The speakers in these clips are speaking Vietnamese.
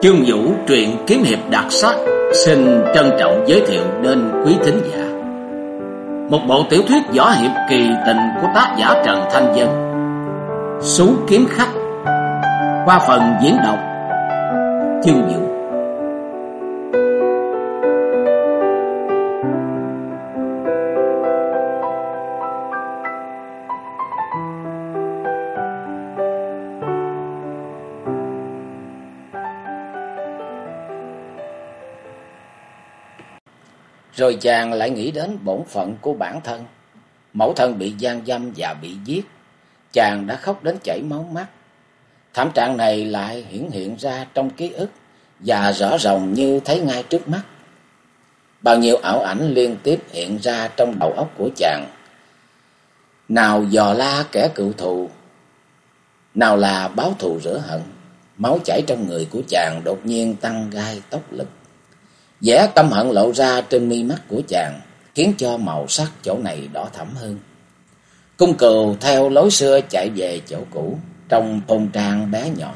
Chương Vũ truyện kiếm hiệp đặc sắc xin trân trọng giới thiệu đến quý thính giả một bộ tiểu thuyết võ hiệp kỳ tình của tác giả Trần Thanh Vân, Sú Kiếm Khách, qua phần diễn đọc Chương Vũ. Rồi chàng lại nghĩ đến bổn phận của bản thân. Mẫu thân bị gian dâm và bị giết, chàng đã khóc đến chảy máu mắt. Thảm trạng này lại hiện ra trong ký ức và rõ ràng như thấy ngay trước mắt. Bao nhiêu ảo ảnh liên tiếp hiện ra trong đầu óc của chàng. Nào dò la kẻ cựu thù, nào là báo thù rửa hận. Máu chảy trong người của chàng đột nhiên tăng gai tốc lực. Vẻ căm hận lộ ra trên mi mắt của chàng, khiến cho màu sắc chỗ này đỏ thẫm hơn. Cung Cừu theo lối xưa chạy về chỗ cũ, trong thôn trang bé nhỏ.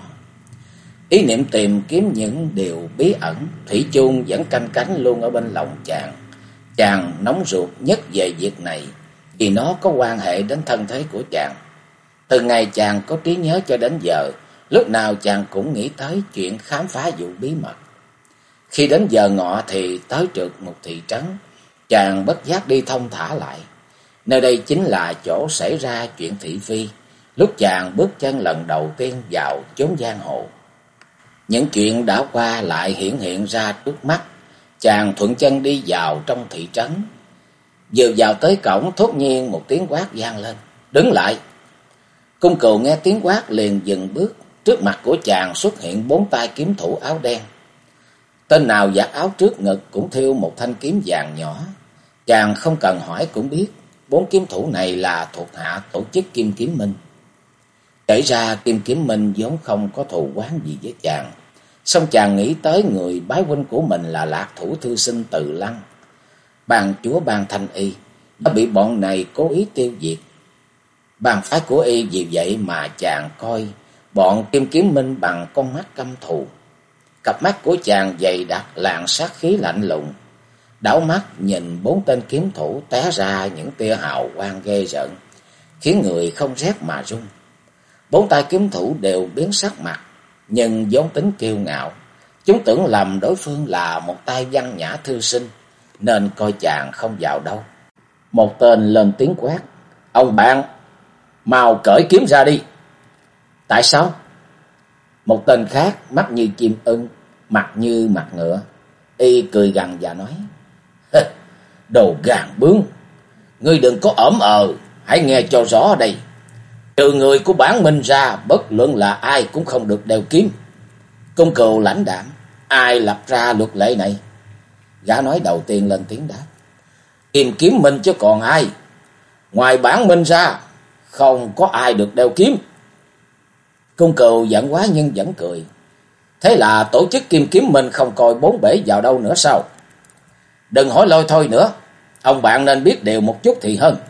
Ý niệm tìm kiếm những điều bí ẩn, thủy chung vẫn canh cánh luôn ở bên lòng chàng. Chàng nóng ruột nhất về việc này, vì nó có quan hệ đến thân thế của chàng. Từ ngày chàng có trí nhớ cho đến giờ, lúc nào chàng cũng nghĩ tới chuyện khám phá vụ bí mật. Khi đến giờ ngọ thì tới trượt một thị trấn, chàng bất giác đi thông thả lại. Nơi đây chính là chỗ xảy ra chuyện thị phi, lúc chàng bước chân lần đầu tiên vào chốn giang hồ. Những chuyện đã qua lại hiện ra trước mắt, chàng thuận chân đi vào trong thị trấn. Vừa vào tới cổng, thốt nhiên một tiếng quát vang lên: "Đứng lại!" Cung Cừu nghe tiếng quát liền dừng bước. Trước mặt của chàng xuất hiện 4 tay kiếm thủ áo đen. Tên nào vạt áo trước ngực cũng thêu một thanh kiếm vàng nhỏ. Chàng không cần hỏi cũng biết 4 kiếm thủ này là thuộc hạ tổ chức Kim Kiếm Minh. Kể ra Kim Kiếm Minh vốn không có thù oán gì với chàng, song chàng nghĩ tới người bái huynh của mình là Lạc Thủ thư sinh Từ Lăng, bàn chúa Ban Thanh Y, đã bị bọn này cố ý tiêu diệt. Bàn phái của y vì vậy mà chàng coi bọn Kim Kiếm Minh bằng con mắt căm thù. Cặp mắt của chàng dày đặc làn sát khí lạnh lùng, đảo mắt nhìn 4 tên kiếm thủ té ra những tia hào quang ghê rợn, khiến người không rét mà run. 4 tay kiếm thủ đều biến sắc mặt, nhưng vốn tính kiêu ngạo, chúng tưởng lầm đối phương là một tay văn nhã thư sinh, nên coi chàng không vào đâu. Một tên lên tiếng quát: "Ông bạn, mau cởi kiếm ra đi!" "Tại sao?" Một tên khác mắt như chim ưng, mặt như mặt ngựa, y cười gằn và nói: "Đồ gàn bướng, ngươi đừng có ỡm hãy nghe cho rõ đây. Trừ người của bản Minh ra, bất luận là ai cũng không được đeo kiếm." Cung Cừu lãnh đạm: "Ai lập ra luật lệ này?" Gã nói đầu tiên lên tiếng đáp: "Kim Kiếm Minh chứ còn ai. Ngoài bản Minh ra, không có ai được đeo kiếm." Cung Cừu giận quá nhưng vẫn cười: "Thế là tổ chức Kim Kiếm Minh không coi bốn bể vào đâu nữa sao? Đừng hỏi lôi thôi nữa, ông bạn nên biết điều một chút thì hơn."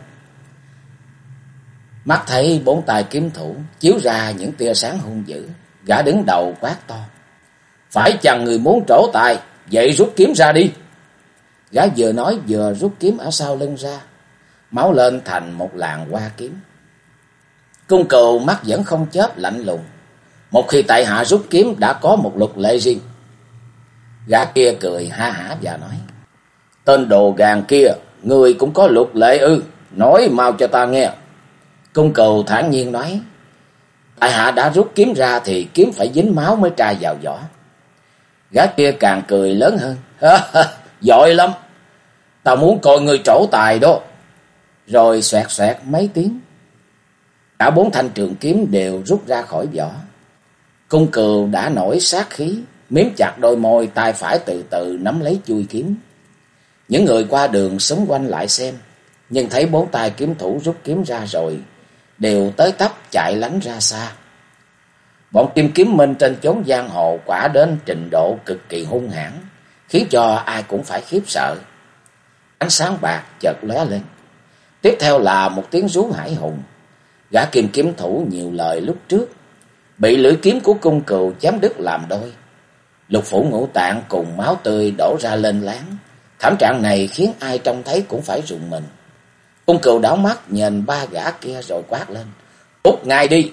Mắt thấy 4 tay kiếm thủ chiếu ra những tia sáng hung dữ, gã đứng đầu quát to: "Phải chăng người muốn trổ tài, vậy rút kiếm ra đi!" Gã vừa nói vừa rút kiếm ở sau lưng ra, máu lên thành một làn hoa kiếm. Cung Cừu mắt vẫn không chớp lạnh lùng: "Một khi tại hạ rút kiếm đã có một luật lệ riêng." Gã kia cười ha hả và nói: "Tên đồ gàn kia, người cũng có luật lệ ư? Nói mau cho ta nghe." Cung Cừu thản nhiên nói: "Tại hạ đã rút kiếm ra thì kiếm phải dính máu mới tra vào vỏ." Gã kia càng cười lớn hơn: "Giỏi lắm, ta muốn coi người trổ tài đó." Rồi xoẹt xoẹt mấy tiếng, cả 4 thanh trường kiếm đều rút ra khỏi vỏ. Cung Cừu đã nổi sát khí, miếm chặt đôi môi, tay phải từ từ nắm lấy chuôi kiếm. Những người qua đường xúm quanh lại xem, nhưng thấy 4 tay kiếm thủ rút kiếm ra rồi, đều tới tấp chạy lánh ra xa. Bọn Kim Kiếm Minh trên chốn giang hồ quả đến trình độ cực kỳ hung hãn, khiến cho ai cũng phải khiếp sợ. Ánh sáng bạc chợt lóe lên, tiếp theo là một tiếng rú hãi hùng. Gã Kim Kiếm thủ nhiều lời lúc trước bị lưỡi kiếm của Cung Cừu chém đứt làm đôi. Lục phủ ngũ tạng cùng máu tươi đổ ra lên láng. Thảm trạng này khiến ai trông thấy cũng phải rùng mình. Cung Cừu đảo mắt nhìn ba gã kia rồi quát lên: "Cút ngay đi!"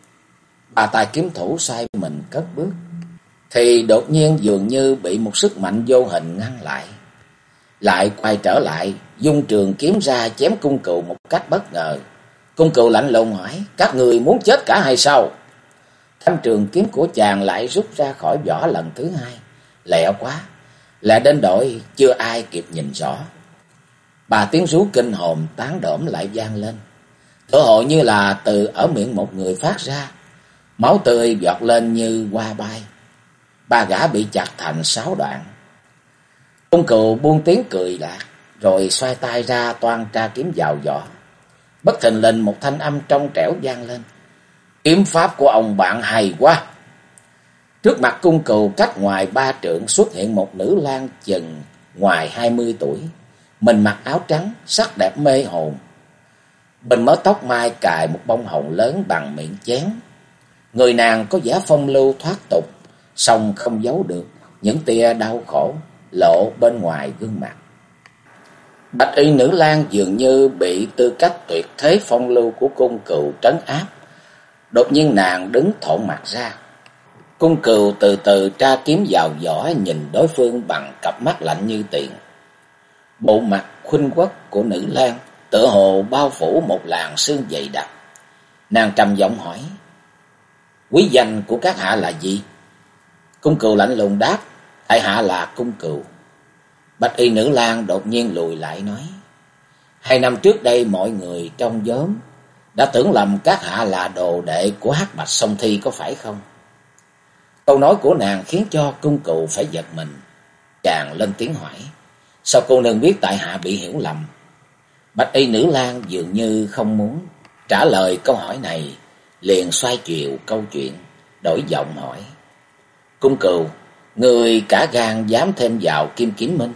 Ba tay kiếm thủ xoay mình cất bước, thì đột nhiên dường như bị một sức mạnh vô hình ngăn lại. Lại quay trở lại, dung trường kiếm ra chém Cung Cừu một cách bất ngờ. Cung Cừu lạnh lùng hỏi: "Các người muốn chết cả hay sao?" Thanh trường kiếm của chàng lại rút ra khỏi vỏ lần thứ hai. Lẹ quá, lẹ đến đội chưa ai kịp nhìn rõ. Ba tiếng rú kinh hồn tán đổm lại vang lên, tựa hồ như là từ ở miệng một người phát ra. Máu tươi giọt lên như hoa bay. Ba gã bị chặt thành 6 đoạn. Cung Cừu buông tiếng cười lạc, rồi xoay tay ra toan tra kiếm vào vỏ. Bất thình lình một thanh âm trong trẻo vang lên: "Kiếm pháp của ông bạn hay quá!" Trước mặt Cung Cừu cách ngoài 3 trượng xuất hiện một nữ lang chừng ngoài 20 tuổi. Mình mặc áo trắng, sắc đẹp mê hồn. Bên mớ tóc mai cài một bông hồng lớn bằng miệng chén. Người nàng có vẻ phong lưu thoát tục, song không giấu được những tia đau khổ lộ bên ngoài gương mặt. Bạch y nữ lang dường như bị tư cách tuyệt thế phong lưu của Cung Cừu trấn áp. Đột nhiên nàng đứng thộn mặt ra. Cung Cừu từ từ tra kiếm vào vỏ, nhìn đối phương bằng cặp mắt lạnh như tiền. Bộ mặt khuynh quốc của nữ lang tựa hồ bao phủ một làn sương dày đặc. Nàng trầm giọng hỏi: "Quý danh của các hạ là gì?" Cung Cừu lạnh lùng đáp: "Tại hạ là Cung Cừu." Bạch y nữ lang đột nhiên lùi lại nói: "2 năm trước đây mọi người trong nhóm đã tưởng lầm các hạ là đồ đệ của Hắc Bạch Song Thi, có phải không?" Câu nói của nàng khiến cho Cung Cừu phải giật mình. Chàng lên tiếng hỏi: "Sao cô nương biết tại hạ bị hiểu lầm?" Bạch y nữ lang dường như không muốn trả lời câu hỏi này, liền xoay chiều câu chuyện, đổi giọng hỏi: "Cung Cừu, người cả gan dám thêm vào Kim Kiếm Minh?"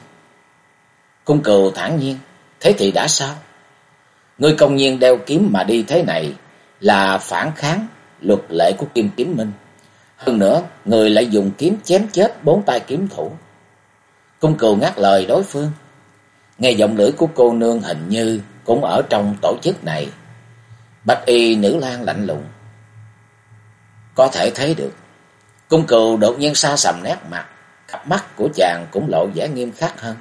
Cung Cừu thản nhiên: "Thế thì đã sao? Ngươi công nhiên đeo kiếm mà đi thế này là phản kháng luật lệ của Kim Kiếm Minh. Hơn nữa, người lại dùng kiếm chém chết 4 tay kiếm thủ." Cung Cừu ngắt lời đối phương: "Nghe giọng lưỡi của cô nương hình như cũng ở trong tổ chức này." Bạch y nữ lang lạnh lùng: "Có thể thấy được." Cung Cừu đột nhiên sa sầm nét mặt, cặp mắt của chàng cũng lộ vẻ nghiêm khắc hơn.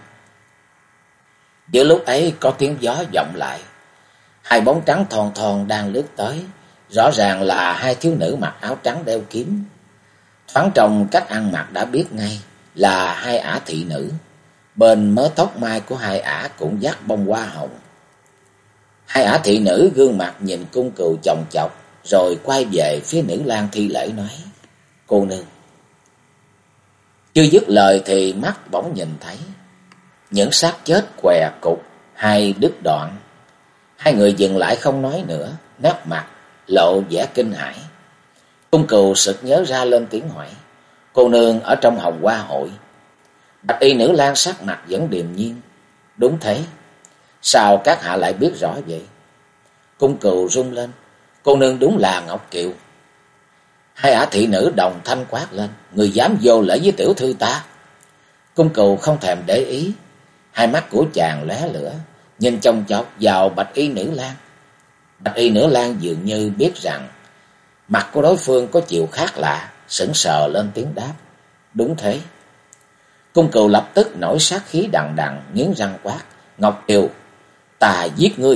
Giữa lúc ấy có tiếng gió vọng lại, 2 bóng trắng thon thon đang lướt tới, rõ ràng là 2 thiếu nữ mặc áo trắng đeo kiếm. Thoáng trông cách ăn mặc đã biết ngay là 2 ả thị nữ. Bên mớ tóc mai của 2 ả cũng dắt bông hoa hồng. 2 ả thị nữ gương mặt nhìn Cung Cừu chòng chọc, rồi quay về phía nữ lang thi lễ nói: "Cô nương." Chưa dứt lời thì mắt bỗng nhìn thấy những xác chết què cục hay đứt đoạn. 2 người dừng lại không nói nữa, nét mặt lộ vẻ kinh hãi. Cung Cừu sực nhớ ra lên tiếng hỏi: "Cô nương ở trong Hồng Hoa hội?" Bạch y nữ lang sắc mặt vẫn điềm nhiên: "Đúng thế. Sao các hạ lại biết rõ vậy?" Cung Cừu rung lên: "Cô nương đúng là Ngọc Kiều." 2 ả thị nữ đồng thanh quát lên: "Người dám vô lễ với tiểu thư ta!" Cung Cừu không thèm để ý, hai mắt của chàng lóe lửa, nhìn chòng chọc vào bạch y nữ lang. Bạch y nữ lang dường như biết rằng mặt của đối phương có chiều khác lạ, sững sờ lên tiếng đáp: "Đúng thế." Cung Cừu lập tức nổi sát khí đằng đằng, nghiến răng quát: "Ngọc Kiều, ta giết ngươi!"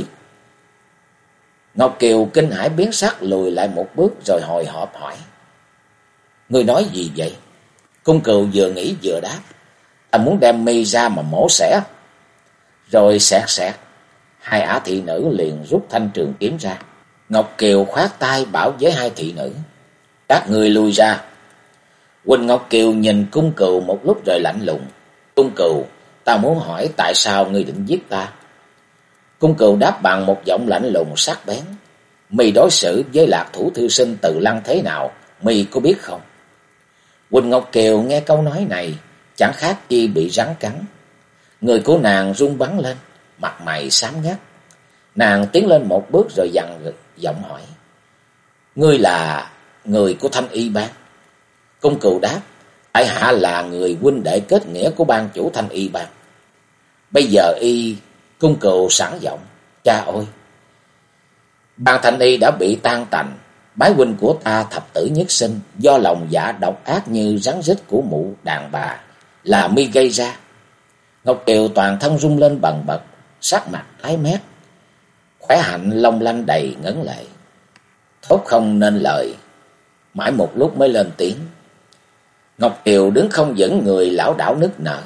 Ngọc Kiều kinh hãi biến sắc, lùi lại một bước rồi hồi hộp hỏi: "Ngươi nói gì vậy?" Cung Cừu vừa nghĩ vừa đáp: "Ta muốn đem mi ra mà mổ xẻ." Rồi xẹt xẹt, 2 ả thị nữ liền rút thanh trường kiếm ra. Ngọc Kiều khoát tay bảo với 2 thị nữ: "Các người lui ra." Quỳnh Ngọc Kiều nhìn Cung Cừu một lúc rồi lạnh lùng: "Cung Cừu, ta muốn hỏi tại sao ngươi định giết ta?" Cung Cừu đáp bằng một giọng lạnh lùng sắc bén: "Mi đối xử với Lạc Thủ thư sinh Từ Lăng thế nào, mi có biết không?" Quỳnh Ngọc Kiều nghe câu nói này chẳng khác chi bị rắn cắn. Người của nàng run bắn lên, mặt mày xám ngắt. Nàng tiến lên một bước rồi dằn giọng hỏi: "Ngươi là người của Thanh Y Bang?" Cung Cừu đáp: tại hạ là người huynh đệ kết nghĩa của ban chủ Thanh Y bang. Bây giờ y cung cừu sẵn giọng: cha ơi, ban Thanh Y đã bị tan tành. Bái huynh của ta thập tử nhất sinh, do lòng dạ độc ác như rắn rít của mụ đàn bà là mi gây ra. Ngọc Kiều toàn thân rung lên bần bật, sắc mặt tái mét, khỏe hạnh long lanh đầy ngấn lệ, thốt không nên lời, mãi một lúc mới lên tiếng. Ngọc Kiều đứng không vững người, lảo đảo nức nở.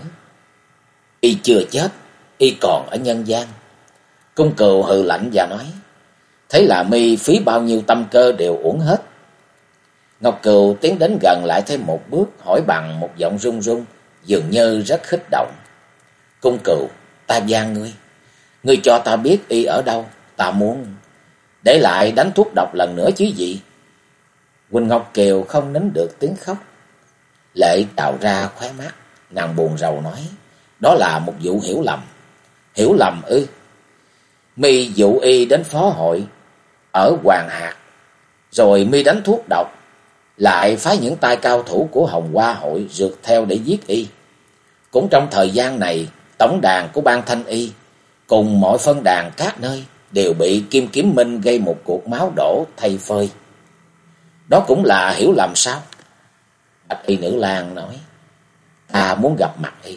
Y chưa chết, y còn ở nhân gian. Cung cừu hừ lạnh và nói: thế là mi phí bao nhiêu tâm cơ đều uổng hết. Ngọc Cừu tiến đến gần lại thêm một bước, hỏi bằng một giọng run run, dường như rất khích động: cung cừu, ta van ngươi cho ta biết y ở đâu, ta muốn để lại đánh thuốc độc lần nữa chứ gì. Quỳnh Ngọc Kiều không nín được tiếng khóc, lệ trào ra khóe mắt, nàng buồn rầu nói: đó là một vụ hiểu lầm. Hiểu lầm ư? Mi dụ y đến phó hội ở Hoàng Hạt, rồi mi đánh thuốc độc, lại phái những tay cao thủ của Hồng Hoa hội rượt theo để giết y. Cũng trong thời gian này, tổng đàn của ban Thanh Y cùng mọi phân đàn các nơi đều bị Kim Kiếm Minh gây một cuộc máu đổ thay phơi. Đó cũng là hiểu lầm sao? Bạch y nữ lang nói: ta muốn gặp mặt y.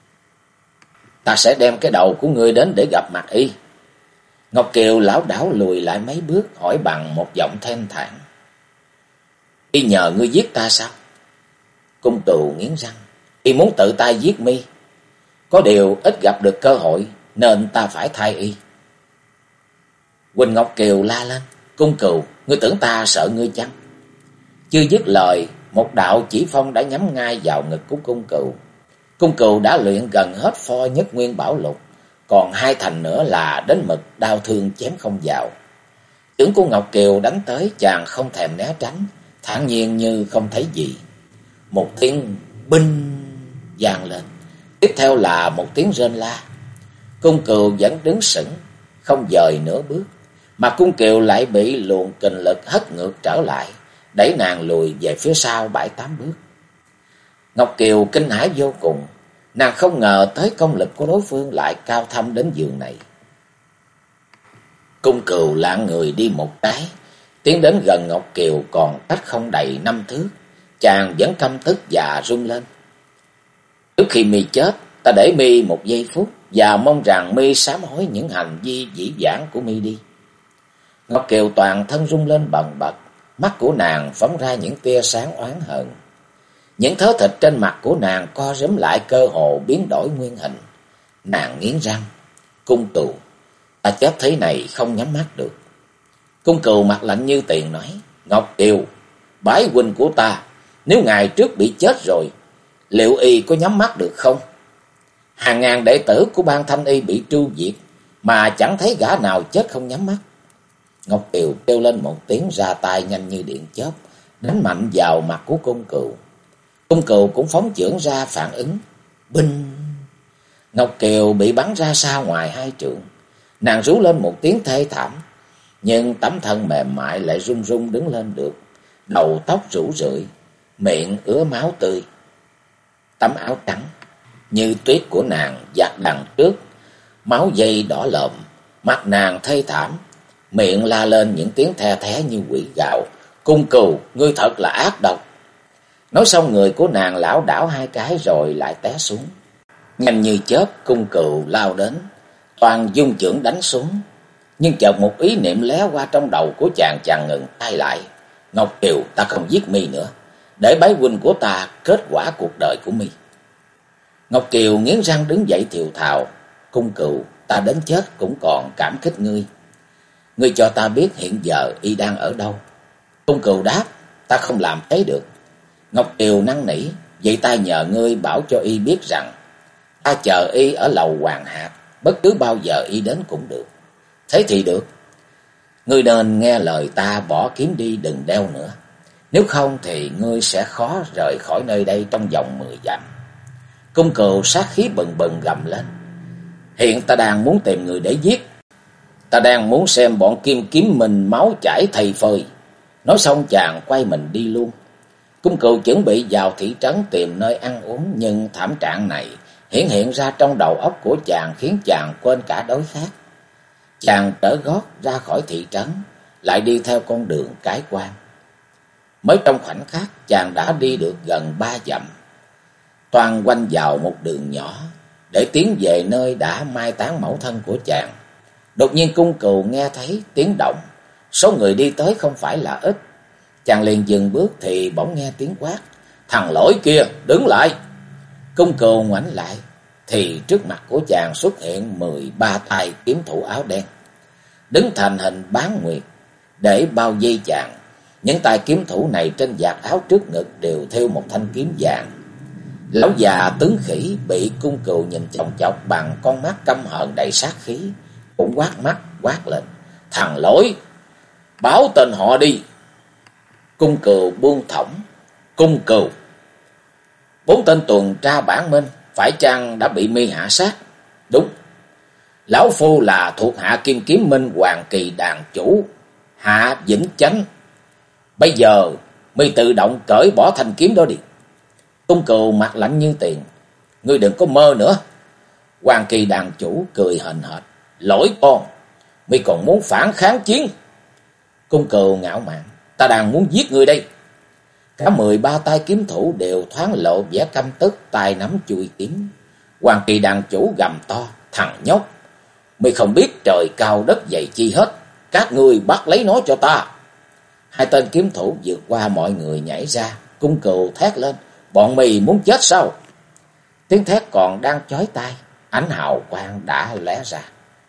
Ta sẽ đem cái đầu của ngươi đến để gặp mặt y. Ngọc Kiều lảo đảo lùi lại mấy bước, hỏi bằng một giọng thênh thản: y nhờ ngươi giết ta sao? Cung Cừu nghiến răng: y muốn tự tay giết mi, có điều ít gặp được cơ hội nên ta phải thay y. Quỳnh Ngọc Kiều la lên: Cung Cừu, ngươi tưởng ta sợ ngươi chăng? Chưa dứt lời, một đạo chỉ phong đã nhắm ngay vào ngực của Cung Cừu. Cung Cừu đã luyện gần hết pho Nhất Nguyên Bảo Lục, còn hai thành nữa là đến mực đao thương chém không vào. Chưởng của Ngọc Kiều đánh tới, chàng không thèm né tránh, thản nhiên như không thấy gì. Một tiếng binh vang lên, tiếp theo là một tiếng rên la. Cung Cừu vẫn đứng sững, không dời nửa bước, mà Cung Kiều lại bị luồng kình lực hất ngược trở lại, đẩy nàng lùi về phía sau 7-8 bước. Ngọc Kiều kinh hãi vô cùng, nàng không ngờ tới công lực của đối phương lại cao thâm đến giường này. Cung Cừu lạng người đi một cái, tiến đến gần Ngọc Kiều còn cách không đầy 5 thước, chàng vẫn căm tức và run lên: trước khi mi chết, ta để mi một giây phút và mong rằng mi sám hối những hành vi dĩ vãng của mi đi. Ngọc Kiều toàn thân rung lên bần bật, mắt của nàng phóng ra những tia sáng oán hận. Những thớ thịt trên mặt của nàng co rúm lại, cơ hồ biến đổi nguyên hình. Nàng nghiến răng: Cung Cừu, ta chết thế này không nhắm mắt được. Cung Cừu mặt lạnh như tiền nói: Ngọc Kiều, bái huynh của ta, nếu ngày trước bị chết rồi, liệu y có nhắm mắt được không? Hàng ngàn đệ tử của ban Thanh Y bị tru diệt, mà chẳng thấy gã nào chết không nhắm mắt. Ngọc Kiều kêu lên một tiếng, ra tay nhanh như điện chớp, đánh mạnh vào mặt của Cung Cừu. Cung Cừu cũng phóng chưởng ra phản ứng. Binh! Ngọc Kiều bị bắn ra xa ngoài 2 trượng. Nàng rú lên một tiếng thê thảm, nhưng tấm thân mềm mại lại run run đứng lên được, đầu tóc rủ rượi, miệng ứa máu tươi. Tấm áo trắng như tuyết của nàng giặt đằng trước, máu dây đỏ lợm, mặt nàng thê thảm, miệng la lên những tiếng the thé như quỷ gạo: Cung Cừu, ngươi thật là ác độc. Nói xong, người của nàng lảo đảo 2 cái rồi lại té xuống. Nhanh như chớp, Cung Cừu lao đến, toàn dung chưởng đánh xuống. Nhưng chợt một ý niệm lé qua trong đầu của chàng, chàng ngừng tay lại: Ngọc Kiều, ta không giết mi nữa, để bái huynh của ta kết quả cuộc đời của mi. Ngọc Kiều nghiến răng đứng dậy thều thào: Cung Cừu, ta đến chết cũng còn cảm kích ngươi. Ngươi cho ta biết hiện giờ y đang ở đâu. Cung Cừu đáp: ta không làm thế được. Ngọc Kiều năn nỉ: vậy ta nhờ ngươi bảo cho y biết rằng ta chờ y ở lầu Hoàng Hạt, bất cứ bao giờ y đến cũng được. Thế thì được. Ngươi nên nghe lời ta, bỏ kiếm đi, đừng đeo nữa. Nếu không thì ngươi sẽ khó rời khỏi nơi đây trong vòng 10 dặm. Cung Cừu sát khí bừng bừng gầm lên: hiện ta đang muốn tìm người để giết. Ta đang muốn xem bọn Kim Kiếm Minh máu chảy thầy phơi. Nói xong chàng quay mình đi luôn. Cung Cừu chuẩn bị vào thị trấn tìm nơi ăn uống, nhưng thảm trạng này hiện ra trong đầu óc của chàng khiến chàng quên cả đối khác. Chàng trở gót ra khỏi thị trấn, lại đi theo con đường cái quan. Mới trong khoảnh khắc, chàng đã đi được gần 3 dặm, toan quanh vào một đường nhỏ để tiến về nơi đã mai táng mẫu thân của chàng. Đột nhiên Cung Cừu nghe thấy tiếng động, số người đi tới không phải là ít. Chàng liền dừng bước thì bỗng nghe tiếng quát: "Thằng lỗi kia, đứng lại!" Cung Cừu ngoảnh lại thì trước mặt của chàng xuất hiện 13 tay kiếm thủ áo đen, đứng thành hình bán nguyệt để bao vây chàng. Những tay kiếm thủ này trên vạt áo trước ngực đều thêu một thanh kiếm vàng. Lão già tướng khỉ bị Cung Cừu nhìn chòng chọc bằng con mắt căm hận đầy sát khí, cũng quát mắt quát lên: "Thằng lỗi, báo tên họ đi!" Cung Cừu buông thõng: "Cung Cừu." 4 tên tuần tra bản minh, phải chăng đã bị mi hạ sát? Đúng, lão phu là thuộc hạ Kim Kiếm Minh Hoàng Kỳ đàn chủ Hạ Vĩnh Chánh. Bây giờ mi tự động cởi bỏ thanh kiếm đó đi. Cung Cừu mặt lạnh như tiền: "Ngươi đừng có mơ nữa." Hoàng Kỳ đàn chủ cười hờn hệt: "Lỗi con, mi còn muốn phản kháng chiến?" Cung Cừu ngạo mạn: "Ta đang muốn giết ngươi đây." Cả 13 tay kiếm thủ đều thoáng lộ vẻ căm tức, tay nắm chuôi kiếm. Hoàng Kỳ đàn chủ gầm to: "Thằng nhóc, mi không biết trời cao đất dày chi hết, các ngươi bắt lấy nó cho ta." Hai tên kiếm thủ vượt qua mọi người nhảy ra. Cung Cừu thét lên: "Bọn mì muốn chết sao?" Tiếng thét còn đang chói tai, ánh hào quang đã lóe ra.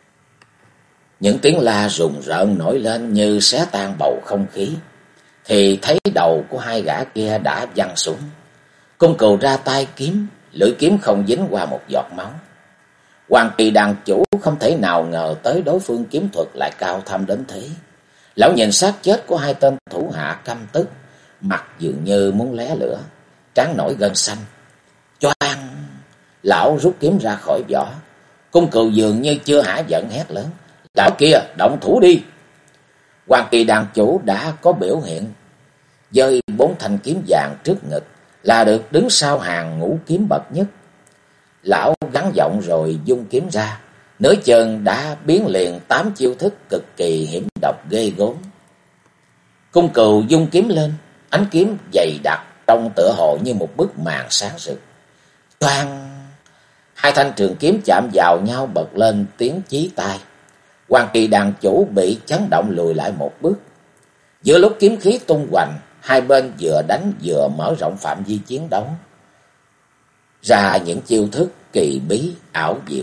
Những tiếng la rùng rợn nổi lên như xé tan bầu không khí, thì thấy đầu của hai gã kia đã văng xuống. Cung Cừu ra tay kiếm, lưỡi kiếm không dính qua một giọt máu. Hoàng Kỳ đàn chủ không thể nào ngờ tới đối phương kiếm thuật lại cao thâm đến thế. Lão nhìn xác chết của hai tên thủ hạ căm tức, mặt dường như muốn lóe lửa, trán nổi gân xanh. Choang! Lão rút kiếm ra khỏi vỏ. Cung Cừu dường như chưa hả giận hét lớn: "Lão kia, động thủ đi!" Hoàng Kỳ đàn chủ đã có biểu hiện, giơ 4 thanh kiếm vàng trước ngực là được đứng sau hàng ngũ kiếm bậc nhất. Lão gắng giọng rồi vung kiếm ra, nửa chừng đã biến liền 8 chiêu thức cực kỳ hiểm độc ghê gớm. Cung Cừu vung kiếm lên, ánh kiếm dày đặc trông tựa hồ như một bức màn sáng rực. Toang! Hai thanh trường kiếm chạm vào nhau bật lên tiếng chí tai. Hoàng Kỳ đàn chủ bị chấn động lùi lại một bước. Giữa lúc kiếm khí tung hoành, hai bên vừa đánh vừa mở rộng phạm vi chiến đấu ra những chiêu thức kỳ bí ảo diệu.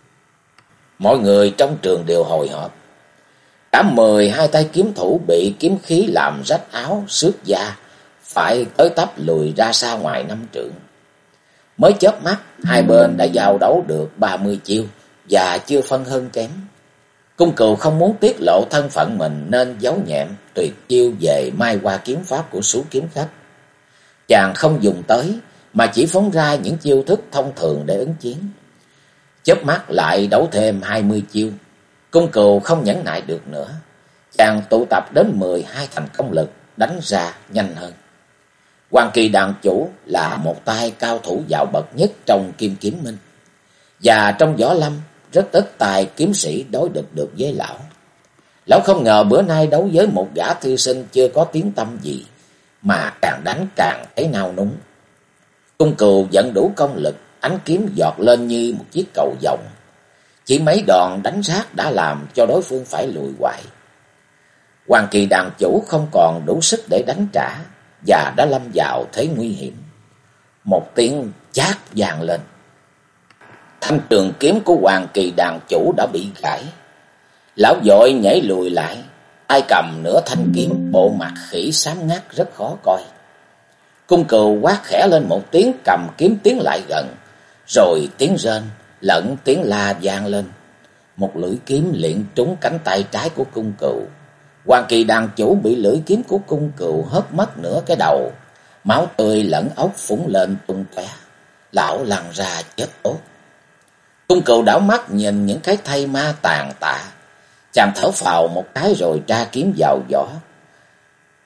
Mọi người trong trường đều hồi hộp. Cả 12 tay kiếm thủ bị kiếm khí làm rách áo xước da, phải tới tấp lùi ra xa ngoài 5 trượng. Mới chớp mắt, hai bên đã giao đấu được 30 chiêu và chưa phân hơn kém. Cung Cừu không muốn tiết lộ thân phận mình nên giấu nhẹm tuyệt chiêu về mai hoa kiếm pháp của số kiếm khách. Chàng không dùng tới mà chỉ phóng ra những chiêu thức thông thường để ứng chiến. Chớp mắt lại đấu thêm 20 chiêu. Cung Cừu không nhẫn nại được nữa. Chàng tụ tập đến 12 thành công lực, đánh ra nhanh hơn. Hoàng Kỳ đàn chủ là một tay cao thủ giàu bậc nhất trong Kim Kiếm Minh, và trong võ lâm rất ít tài kiếm sĩ đối địch được với lão. Lão không ngờ bữa nay đấu với một gã thư sinh chưa có tiếng tăm gì, mà càng đánh càng thấy nao núng. Cung Cừu vận đủ công lực, ánh kiếm giọt lên như một chiếc cầu vồng. Chỉ mấy đòn đánh rát đã làm cho đối phương phải lùi hoài. Hoàng Kỳ đàn chủ không còn đủ sức để đánh trả, và đã lâm vào thế nguy hiểm. Một tiếng chát vang lên. Thanh trường kiếm của Hoàng Kỳ đàn chủ đã bị gãy. Lão vội nhảy lùi lại, tay cầm nửa thanh kiếm, bộ mặt khỉ xám ngắt rất khó coi. Cung Cừu quát khẽ lên một tiếng, cầm kiếm tiến lại gần, rồi tiếng rên lẫn tiếng la vang lên. Một lưỡi kiếm liệng trúng cánh tay trái của Cung Cừu. Hoàng Kỳ đàn chủ bị lưỡi kiếm của Cung Cừu hất mất nửa cái đầu, máu tươi lẫn óc phúng lên tung tóe. Lão lăn ra chết tốt. Cung Cừu đảo mắt nhìn những cái thây ma tàn tạ. Chàng thở phào một cái rồi tra kiếm vào vỏ.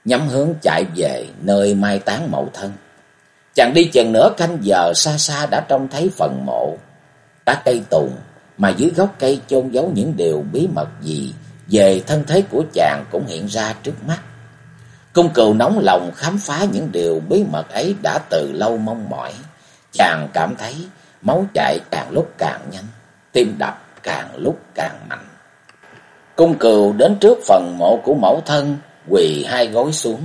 nhắm hướng chạy về nơi mai táng mẫu thân. Chàng đi chừng nửa canh giờ, xa xa đã trông thấy phần mộ, các cây tùng, mà dưới gốc cây chôn giấu những điều bí mật gì về thân thế của chàng cũng hiện ra trước mắt. Cung Cừu nóng lòng khám phá những điều bí mật ấy đã từ lâu mong mỏi. Chàng cảm thấy máu chạy càng lúc càng nhanh, tim đập càng lúc càng mạnh. Cung Cừu đến trước phần mộ của mẫu thân, quỳ hai gối xuống.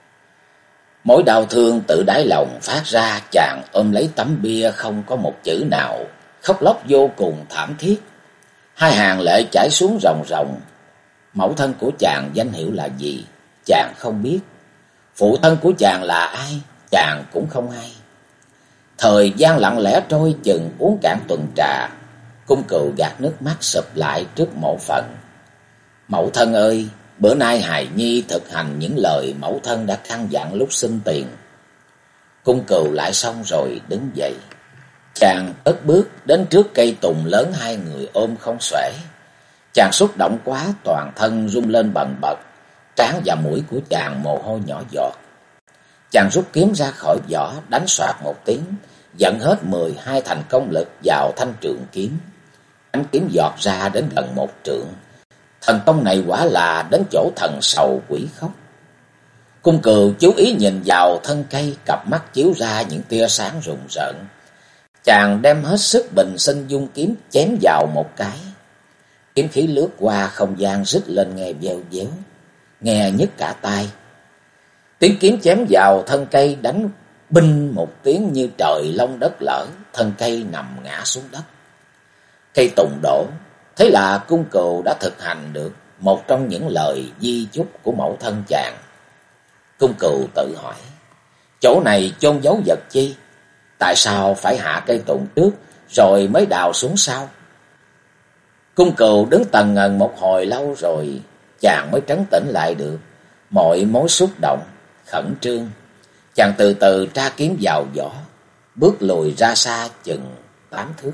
Mỗi đau thương tự đáy lòng phát ra, chàng ôm lấy tấm bia không có một chữ nào, khóc lóc vô cùng thảm thiết. Hai hàng lệ chảy xuống ròng ròng. Mẫu thân của chàng danh hiệu là gì? Chàng không biết. Phụ thân của chàng là ai? Chàng cũng không hay. Thời gian lặng lẽ trôi chừng uống cạn tuần trà. Cung Cừu gạt nước mắt sụp lại trước mộ phần. Mẫu thân ơi, bữa nay hài nhi thực hành những lời mẫu thân đã căn dặn lúc sinh tiền. Cung Cừu lại xong rồi đứng dậy. Chàng cất bước đến trước cây tùng lớn, hai người ôm không xuể. Chàng xúc động quá, toàn thân rung lên bần bật, trán và mũi của chàng mồ hôi nhỏ giọt. Chàng rút kiếm ra khỏi vỏ, đánh soạt một tiếng, dẫn hết 12 thành công lực vào thanh trường kiếm. Ánh kiếm giọt ra đến gần 1 trượng. Thần công này quả là đến chỗ thần sầu quỷ khóc. Cung Cừu chú ý nhìn vào thân cây, cặp mắt chiếu ra những tia sáng rùng rợn. Chàng đem hết sức bình sinh dung kiếm chém vào một cái. Kiếm khí lướt qua không gian rít lên nghe vèo véo, nghe nhức cả tai. Tiếng kiếm chém vào thân cây đánh binh một tiếng như trời long đất lở, thân cây nằm ngã xuống đất. Cây tùng đổ, thế là Cung Cừu đã thực hành được một trong những lời di chúc của mẫu thân chàng. Cung Cừu tự hỏi, chỗ này chôn giấu vật chi? Tại sao phải hạ cây tùng trước rồi mới đào xuống sau? Cung Cừu đứng tần ngần một hồi lâu rồi chàng mới trấn tĩnh lại được mọi mối xúc động, khẩn trương. Chàng từ từ tra kiếm vào vỏ, bước lùi ra xa chừng 8 thước.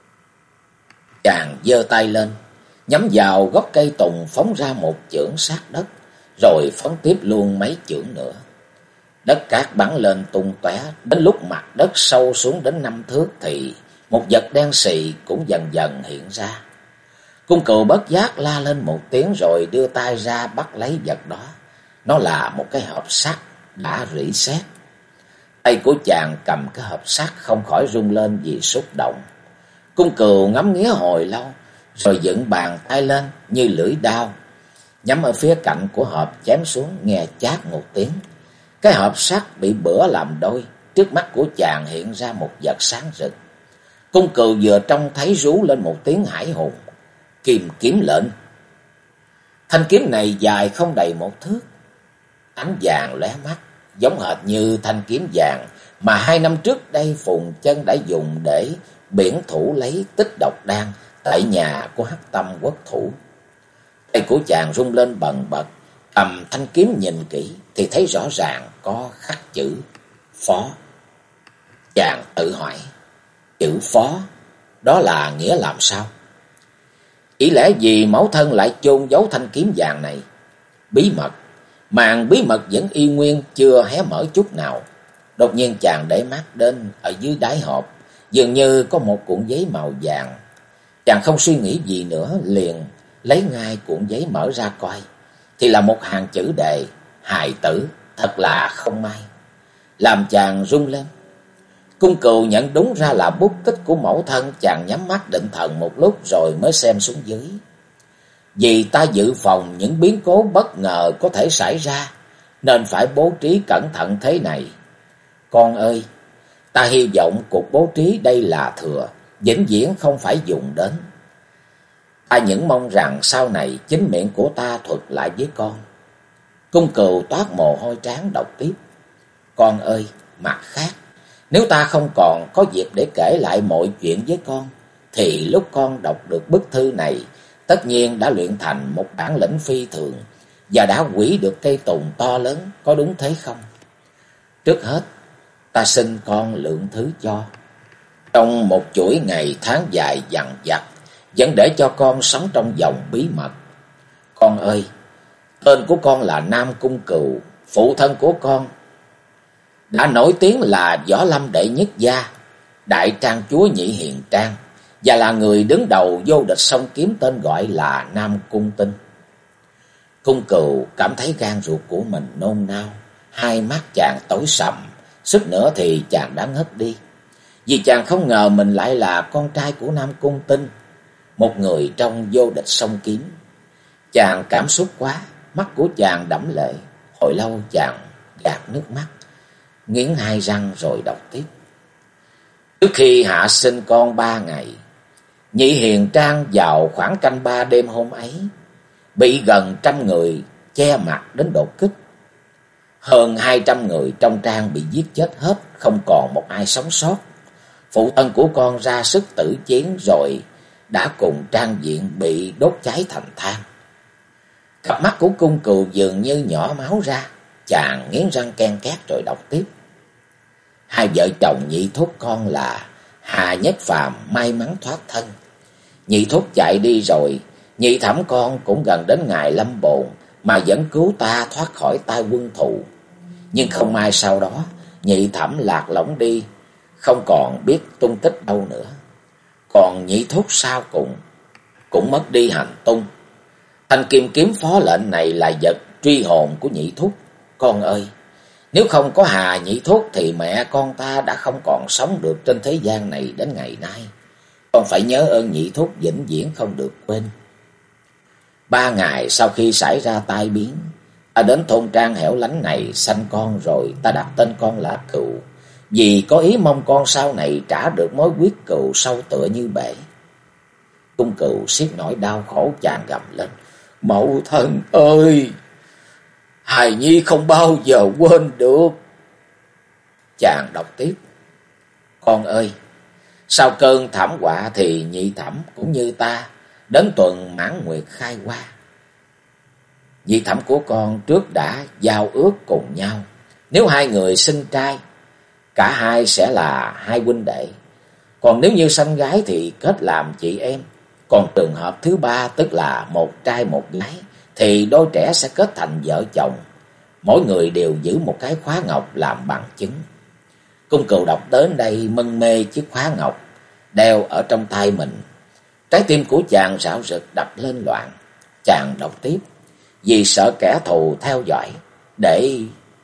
Chàng giơ tay lên, nhắm vào gốc cây tùng phóng ra một chưởng sát đất, rồi phóng tiếp luôn mấy chưởng nữa. Đất cát bắn lên tung tóe, đến lúc mặt đất sâu xuống đến 5 thước thì một vật đen xì cũng dần dần hiện ra. Cung Cừu bất giác la lên một tiếng rồi đưa tay ra bắt lấy vật đó. Nó là một cái hộp sắt đã rỉ sét. Tay của chàng cầm cái hộp sắt không khỏi rung lên vì xúc động. Cung Cừu ngắm nghía hồi lâu, rồi dựng bàn tay lên như lưỡi dao, nhắm ở phía cạnh của hộp chém xuống, nghe chát một tiếng. Cái hộp sắt bị bữa làm đôi, trước mắt của chàng hiện ra một vật sáng rực. Cung Cừu vừa trông thấy rú lên một tiếng hãi hùng, Kim kiếm lệnh. Thanh kiếm này dài không đầy 1 thước, ánh vàng lóe mắt, giống hệt như thanh kiếm vàng mà 2 năm trước đây Phùng Chân đã dùng để biển thủ lấy tích độc đan tại nhà của Hắc Tâm Quốc thủ. Tay của chàng rung lên bần bật, cầm thanh kiếm nhìn kỹ thì thấy rõ ràng có khắc chữ Phó. Chàng tự hỏi, chữ Phó đó là nghĩa làm sao? Chỉ lẽ vì mẫu thân lại chôn giấu thanh kiếm vàng này? Bí mật, màn bí mật vẫn y nguyên chưa hé mở chút nào. Đột nhiên chàng để mắt đến ở dưới đáy hộp, dường như có một cuộn giấy màu vàng. Chàng không suy nghĩ gì nữa, liền lấy ngay cuộn giấy mở ra coi, thì là một hàng chữ đề: hài tử, thật là không may. Làm chàng rung lên. Cung Cừu nhận đúng ra là bút tích của mẫu thân. Chàng nhắm mắt định thần một lúc rồi mới xem xuống dưới. Vì ta dự phòng những biến cố bất ngờ có thể xảy ra, nên phải bố trí cẩn thận thế này. Con ơi, ta hy vọng cuộc bố trí đây là thừa, vĩnh viễn không phải dùng đến. Ta những mong rằng sau này chính miệng của ta thuật lại với con. Cung Cừu toát mồ hôi trán đọc tiếp. Con ơi, mặt khác, nếu ta không còn có dịp để kể lại mọi chuyện với con, thì lúc con đọc được bức thư này, tất nhiên đã luyện thành một bản lĩnh phi thường và đã hủy được cây tùng to lớn, có đúng thế không? Trước hết, ta xin con lượng thứ cho. Trong một chuỗi ngày tháng dài dằng dặc, vẫn để cho con sống trong vòng bí mật. Con ơi, tên của con là Nam Cung Cừu, phụ thân của con đã nổi tiếng là võ lâm đệ nhất gia, đại trang chúa Nhị Hiền Trang, và là người đứng đầu vô địch song kiếm tên gọi là Nam Cung Tinh. Cung Cừu cảm thấy gan ruột của mình nôn nao, hai mắt chàng tối sầm, suýt nữa thì chàng đã ngất đi. Vì chàng không ngờ mình lại là con trai của Nam Cung Tinh, một người trong vô địch song kiếm. Chàng cảm xúc quá, mắt của chàng đẫm lệ, hồi lâu chàng gạt nước mắt, nghiến hai răng rồi đọc tiếp. Trước khi hạ sinh con 3 ngày, Nhị Hiền Trang vào khoảng canh 3 đêm hôm ấy, bị gần 100 người che mặt đến đột kích. Hơn 200 người trong trang bị giết chết hết, không còn một ai sống sót. Phụ thân của con ra sức tử chiến rồi đã cùng trang viện bị đốt cháy thành than. Cặp mắt của Cung Cừu dường như nhỏ máu ra, chàng nghiến răng ken két rồi đọc tiếp. Hai vợ chồng Nhị Thúc con là Hà Nhất Phàm may mắn thoát thân. Nhị Thúc chạy đi rồi, Nhị Thẩm con cũng gần đến ngày lâm bồn mà vẫn cứu ta thoát khỏi tay quân thù. Nhưng không may sau đó, Nhị Thẩm lạc lõng đi, không còn biết tung tích đâu nữa. Còn Nhị Thúc sau cùng cũng mất đi hành tung. Thanh kim kiếm phó lệnh này là vật truy hồn của Nhị Thúc. Con ơi, nếu không có Hà Nhị Thúc thì mẹ con ta đã không còn sống được trên thế gian này đến ngày nay. Con phải nhớ ơn Nhị Thúc vĩnh viễn không được quên. 3 ngày sau khi xảy ra tai biến, ta đến thôn trang hẻo lánh này sanh con rồi ta đặt tên con là Cừu, vì có ý mong con sau này trả được mối quyết cừu sâu tựa như bể. Cung Cừu siết nỗi đau khổ chàng gầm lên. Mẫu thân ơi! Hài nhi không bao giờ quên được. Chàng đọc tiếp. Con ơi! Sau cơn thảm họa thì Nhị Thẩm cũng như ta đến tuần mãn nguyệt khai hoa. Nhị Thẩm của con trước đã giao ước cùng nhau, nếu hai người sinh trai, cả hai sẽ là hai huynh đệ. Còn nếu như sanh gái thì kết làm chị em. Còn trường hợp thứ ba, tức là một trai một gái, thì đôi trẻ sẽ kết thành vợ chồng. Mỗi người đều giữ một cái khóa ngọc làm bằng chứng. Cung Cừu đọc đến đây mân mê chiếc khóa ngọc đeo ở trong tay mình. Trái tim của chàng rạo rực đập lên loạn. Chàng đọc tiếp. Vì sợ kẻ thù theo dõi để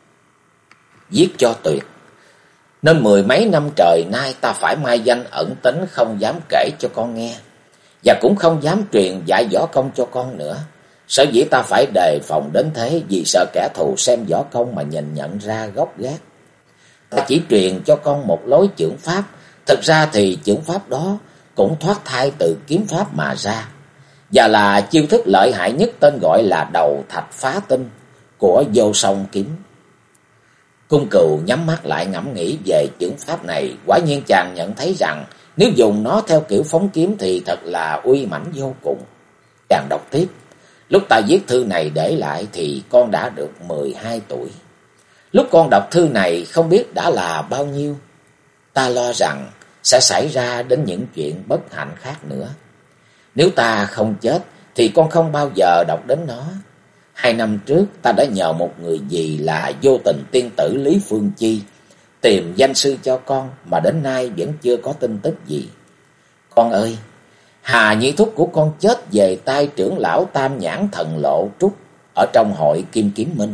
giết cho tuyệt, nên 10 mấy năm trời nay ta phải mai danh ẩn tính, không dám kể cho con nghe, và cũng không dám truyền dạy võ công cho con nữa. Sở dĩ ta phải đề phòng đến thế, vì sợ kẻ thù xem võ công mà nhìn nhận ra gốc gác. Ta chỉ truyền cho con một lối chưởng pháp, thực ra thì chưởng pháp đó cũng thoát thai từ kiếm pháp mà ra, và là chiêu thức lợi hại nhất, tên gọi là đầu thạch phá tinh của vô song kiếm. Cung Cừu nhắm mắt lại ngẫm nghĩ về chưởng pháp này. Quả nhiên chàng nhận thấy rằng nếu dùng nó theo kiểu phóng kiếm thì thật là uy mãnh vô cùng. Chàng đọc tiếp. Lúc ta viết thư này để lại thì con đã được 12 tuổi. Lúc con đọc thư này không biết đã là bao nhiêu. Ta lo rằng sẽ xảy ra đến những chuyện bất hạnh khác nữa. Nếu ta không chết thì con không bao giờ đọc đến nó. 2 năm trước ta đã nhờ một người dì là Vô Tình tiên tử Lý Phương Chi tìm danh sư cho con, mà đến nay vẫn chưa có tin tức gì. Con ơi! Hà Nhị Thúc của con chết về tay trưởng lão Tam Nhãn Thần Lộ Trúc ở trong hội Kim Kiếm Minh.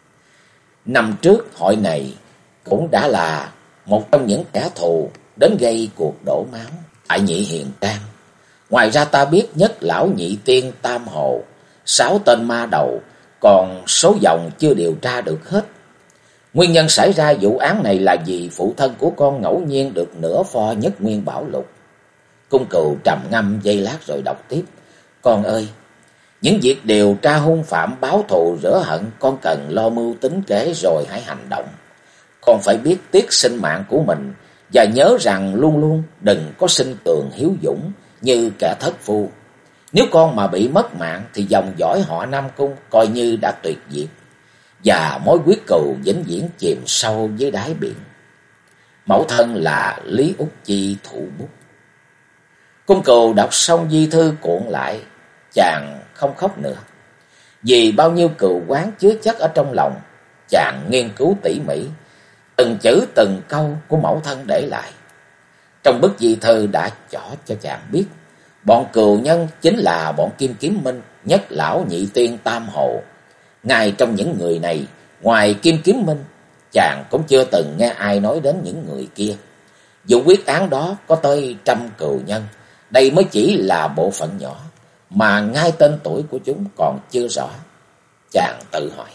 Năm trước hội này cũng đã là một trong những kẻ thù đến gây cuộc đổ máu tại Nhị Hiền Trang. Ngoài ra ta biết nhất lão Nhị Tiên Tam Hồ, 6 tên ma đầu, còn số dòng chưa điều tra được hết. Nguyên nhân xảy ra vụ án này là vì phụ thân của con ngẫu nhiên được nửa pho Nhất Nguyên Bảo Lục. Cung Cừu trầm ngâm giây lát rồi đọc tiếp. Con ơi! Những việc điều tra hung phạm, báo thù rửa hận, con cần lo mưu tính kế rồi hãy hành động. Con phải biết tiếc sinh mạng của mình, và nhớ rằng luôn luôn đừng có sinh tường hiếu dũng như kẻ thất phu. Nếu con mà bị mất mạng thì dòng dõi họ Nam Cung coi như đã tuyệt diệt, và mối quyết cừu vĩnh viễn chìm sâu dưới đáy biển. Mẫu thân là Lý Úc Chi thủ bút. Cung Cừu đọc xong di thư cuộn lại, chàng không khóc nữa. Vì bao nhiêu cừu oán chứa chất ở trong lòng, chàng nghiên cứu tỉ mỉ từng chữ từng câu của mẫu thân để lại. Trong bức di thư đã tỏ cho chàng biết, bọn cừu nhân chính là bọn Kim Kiếm Minh, Nhất Lão, Nhị Tiên, Tam Hồ. Ngay trong những người này, ngoài Kim Kiếm Minh, chàng cũng chưa từng nghe ai nói đến những người kia. Vụ quyết án đó có tới 100 cừu nhân, đây mới chỉ là bộ phận nhỏ, mà ngay tên tuổi của chúng còn chưa rõ. Chàng tự hỏi,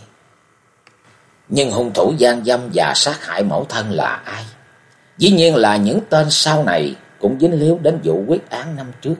nhưng hung thủ gian dâm và sát hại mẫu thân là ai? Dĩ nhiên là những tên sau này cũng dính líu đến vụ quyết án năm trước.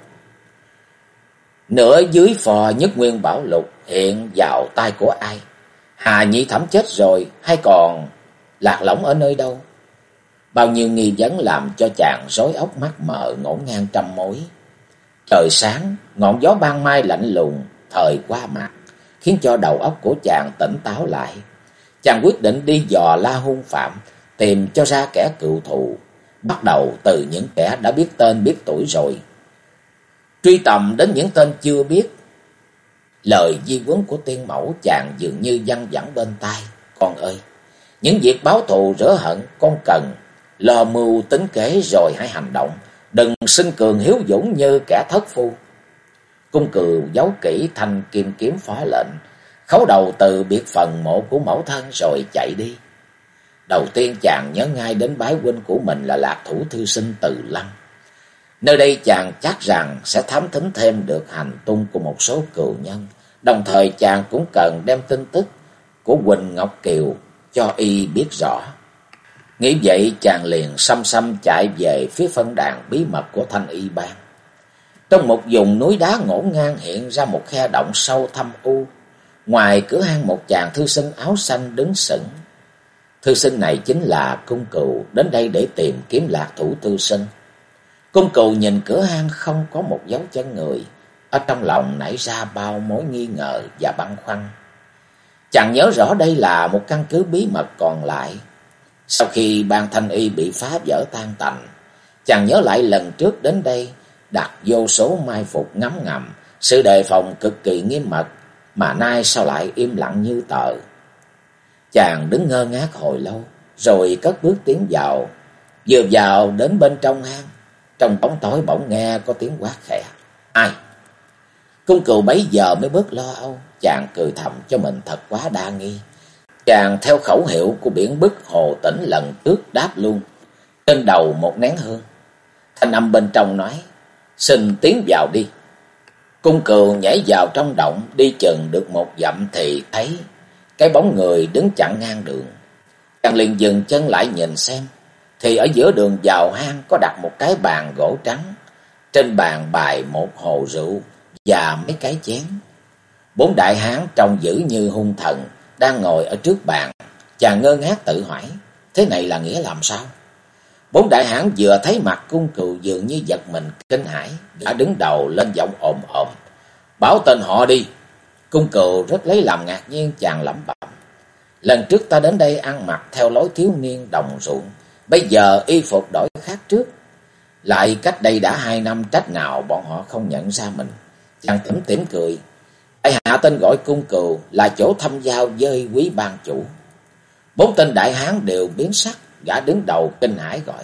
Nửa dưới phò Nhất Nguyên Bảo Lục hiện vào tay của ai? Hà Nhị Thẩm chết rồi hay còn lạc lõng ở nơi đâu? Bao nhiêu nghi vấn làm cho chàng rối óc mắt mờ, ngổn ngang trăm mối. Trời sáng, ngọn gió ban mai lạnh lùng thời qua mặt, khiến cho đầu óc của chàng tỉnh táo lại. Chàng quyết định đi dò la hung phạm, tìm cho ra kẻ cựu thù, bắt đầu từ những kẻ đã biết tên biết tuổi rồi, truy tầm đến những tên chưa biết. Lời di huấn của tiên mẫu chàng dường như văng vẳng bên tai. Con ơi, những việc báo thù rửa hận con cần lo mưu tính kế rồi hãy hành động, đừng sinh cường hiếu dũng như kẻ thất phu. Cung Cừu giấu kỹ thanh kim kiếm phó lệnh, khấu đầu từ biệt phần mộ của mẫu thân rồi chạy đi. Đầu tiên chàng nhớ ngay đến bái huynh của mình là Lạc Thủ thư sinh Từ Lăng. Nơi đây chàng chắc rằng sẽ thám thính thêm được hành tung của một số cừu nhân. Đồng thời chàng cũng cần đem tin tức của Huỳnh Ngọc Kiều cho y biết rõ. Nghĩ vậy chàng liền xăm xăm chạy về phía phân đàn bí mật của Thanh Y Bang. Trong một vùng núi đá ngổn ngang hiện ra một khe động sâu thâm u. Ngoài cửa hang một chàng thư sinh áo xanh đứng sững. Thư sinh này chính là Cung Cừu đến đây để tìm kiếm Lạc Thủ thư sinh. Cung Cừu nhìn cửa hang không có một dấu chân người, ở trong lòng nảy ra bao mối nghi ngờ và băn khoăn. Chàng nhớ rõ đây là một căn cứ bí mật còn lại. Sau khi ban Thanh Y bị phá vỡ tan tành, chàng nhớ lại lần trước đến đây đặt vô số mai phục ngấm ngầm, sự đề phòng cực kỳ nghiêm mật, mà nay sao lại im lặng như tờ. Chàng đứng ngơ ngác hồi lâu, rồi cất bước tiến vào. Vừa vào đến bên trong hang, trong bóng tối bỗng nghe có tiếng quát khẽ. Ai? Cung Cừu bấy giờ mới bớt lo âu, chàng cười thầm cho mình thật quá đa nghi. Chàng theo khẩu hiệu của biển bức Hồ Tĩnh lần trước đáp luôn. Trên đầu một nén hương. Thanh âm bên trong nói, xin tiến vào đi. Cung Cừu nhảy vào trong động, đi chừng được một dặm thì thấy cái bóng người đứng chặn ngang đường. Chàng liền dừng chân lại nhìn xem, thì ở giữa đường vào hang có đặt một cái bàn gỗ trắng. Trên bàn bày một hồ rượu và mấy cái chén. 4 đại hán trông dữ như hung thần đang ngồi ở trước bàn. Chàng ngơ ngác tự hỏi, thế này là nghĩa làm sao? 4 đại hán vừa thấy mặt Cung Cừu dường như giật mình kinh hãi, đã đứng đầu lên giọng ồm ồm, bảo tên họ đi. Cung Cừu rất lấy làm ngạc nhiên, chàng lẩm bẩm, lần trước ta đến đây ăn mặc theo lối thiếu niên đồng ruộng, bây giờ y phục đổi khác trước, lại cách đây đã 2 năm, trách nào bọn họ không nhận ra mình. Chàng tủm tỉm cười, tại hạ tên gọi Cung Cừu, là chỗ thăm giao với quý ban chủ. 4 tên đại hán đều biến sắc, gã đứng đầu kinh hãi gọi,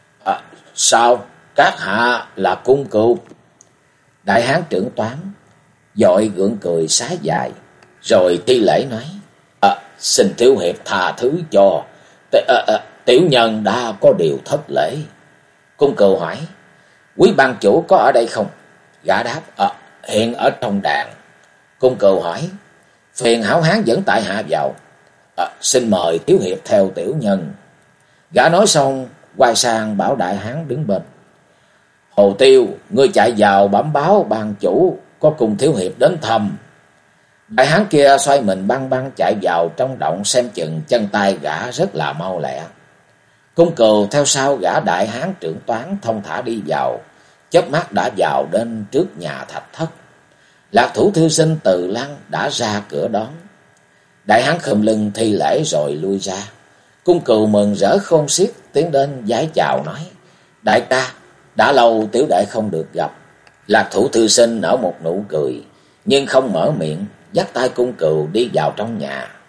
sao các hạ là Cung Cừu? Đại hán trưởng toán vội gượng cười xá dài, rồi thi lễ nói, xin thiếu hiệp tha thứ cho, tiểu nhân đã có điều thất lễ. Cung Cừu hỏi, quý ban chủ có ở đây không? Gã đáp, hiện ở trong đàn. Cung Cừu hỏi, phiền hảo hán dẫn tại hạ vào. Xin mời thiếu hiệp theo tiểu nhân. Gã nói xong quay sang bảo đại hán đứng bên, Hồ Tiêu, ngươi chạy vào bẩm báo ban chủ có cùng thiếu hiệp đến thăm. Đại hán kia xoay mình băng băng chạy vào trong động, xem chừng chân tay gã rất là mau lẹ. Cung Cừu theo sau gã đại hán trưởng toán thông thả đi vào, chớp mắt đã vào đến trước nhà thạch thất. Lạc Thủ thư sinh Từ Lăng đã ra cửa đón. Đại hán khom lưng thi lễ rồi lui ra. Cung Cừu mừng rỡ khôn xiết tiến đến vái chào nói, đại ca, đã lâu tiểu đệ không được gặp. Lạc Thủ thư sinh nở một nụ cười, nhưng không mở miệng, dắt tay Cung Cừu đi vào trong nhà.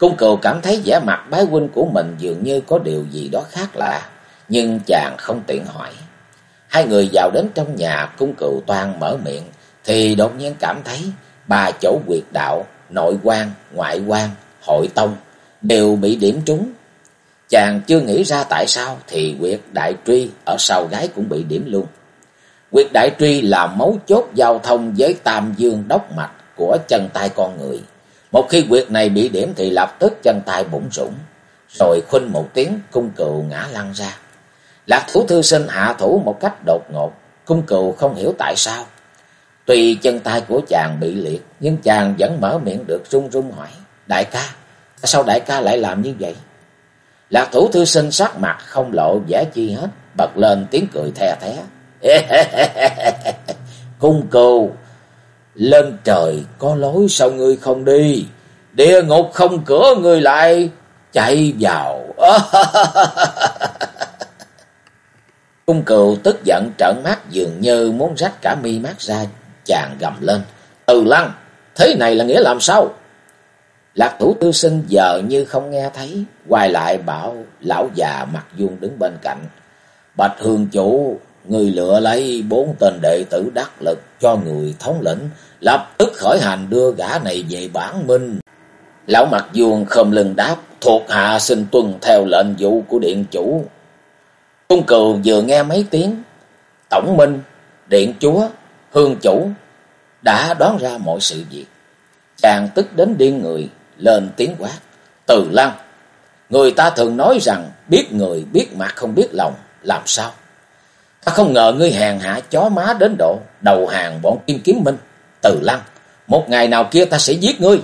Cung Cừu cảm thấy vẻ mặt bái huynh của mình dường như có điều gì đó khác lạ, nhưng chàng không tiện hỏi. Hai người vào đến trong nhà, Cung Cừu toan mở miệng thì đột nhiên cảm thấy ba chỗ huyệt đạo, nội quan, ngoại quan, hội tông đều bị điểm trúng. Chàng chưa nghĩ ra tại sao thì huyệt đại truy ở sau gáy cũng bị điểm luôn. Huyệt đại truy là mấu chốt giao thông với tam dương đốc mạch của chân tay con người. Một khi huyệt này bị điểm thì lập tức chân tay bủn rủn, rồi khuynh một tiếng, Cung Cừu ngã lăn ra. Lạc Thủ thư sinh hạ thủ một cách đột ngột, Cung Cừu không hiểu tại sao. Tuy chân tay của chàng bị liệt, nhưng chàng vẫn mở miệng được run run hỏi: "Đại ca, sao đại ca lại làm như vậy?" Lạc Thủ thư sinh sắc mặt không lộ vẻ chi hết, bật lên tiếng cười the thé: "Cung Cừu, lên trời có lối sao ngươi không đi? Địa ngục không cửa ngươi lại chạy vào." Cung Cừu tức giận trợn mắt, dường như muốn rách cả mi mắt ra, chàng gầm lên: "Từ Lăng, thế này là nghĩa làm sao?" Lạc Thủ tư sinh giờ như không nghe thấy, quay lại bảo lão già mặt vuông đứng bên cạnh: "Bạch Hương chủ, người lựa lấy 4 tên đệ tử đắc lực cho người thống lĩnh, lập tức khởi hành đưa gã này về Bản Minh." Lão mặt vuông khom lưng đáp: "Thuộc hạ xin tuân theo lệnh vụ của điện chủ." Cung Cừu vừa nghe mấy tiếng tổng minh, điện chúa, hương chủ đã đoán ra mọi sự việc. Chàng tức đến điên người, lên tiếng quát: "Từ Lăng, người ta thường nói rằng biết người biết mặt không biết lòng, làm sao? Ta không ngờ ngươi hèn hạ chó má đến độ đầu hàng bọn Kim Kiếm Minh. Từ Lăng, một ngày nào kia ta sẽ giết ngươi."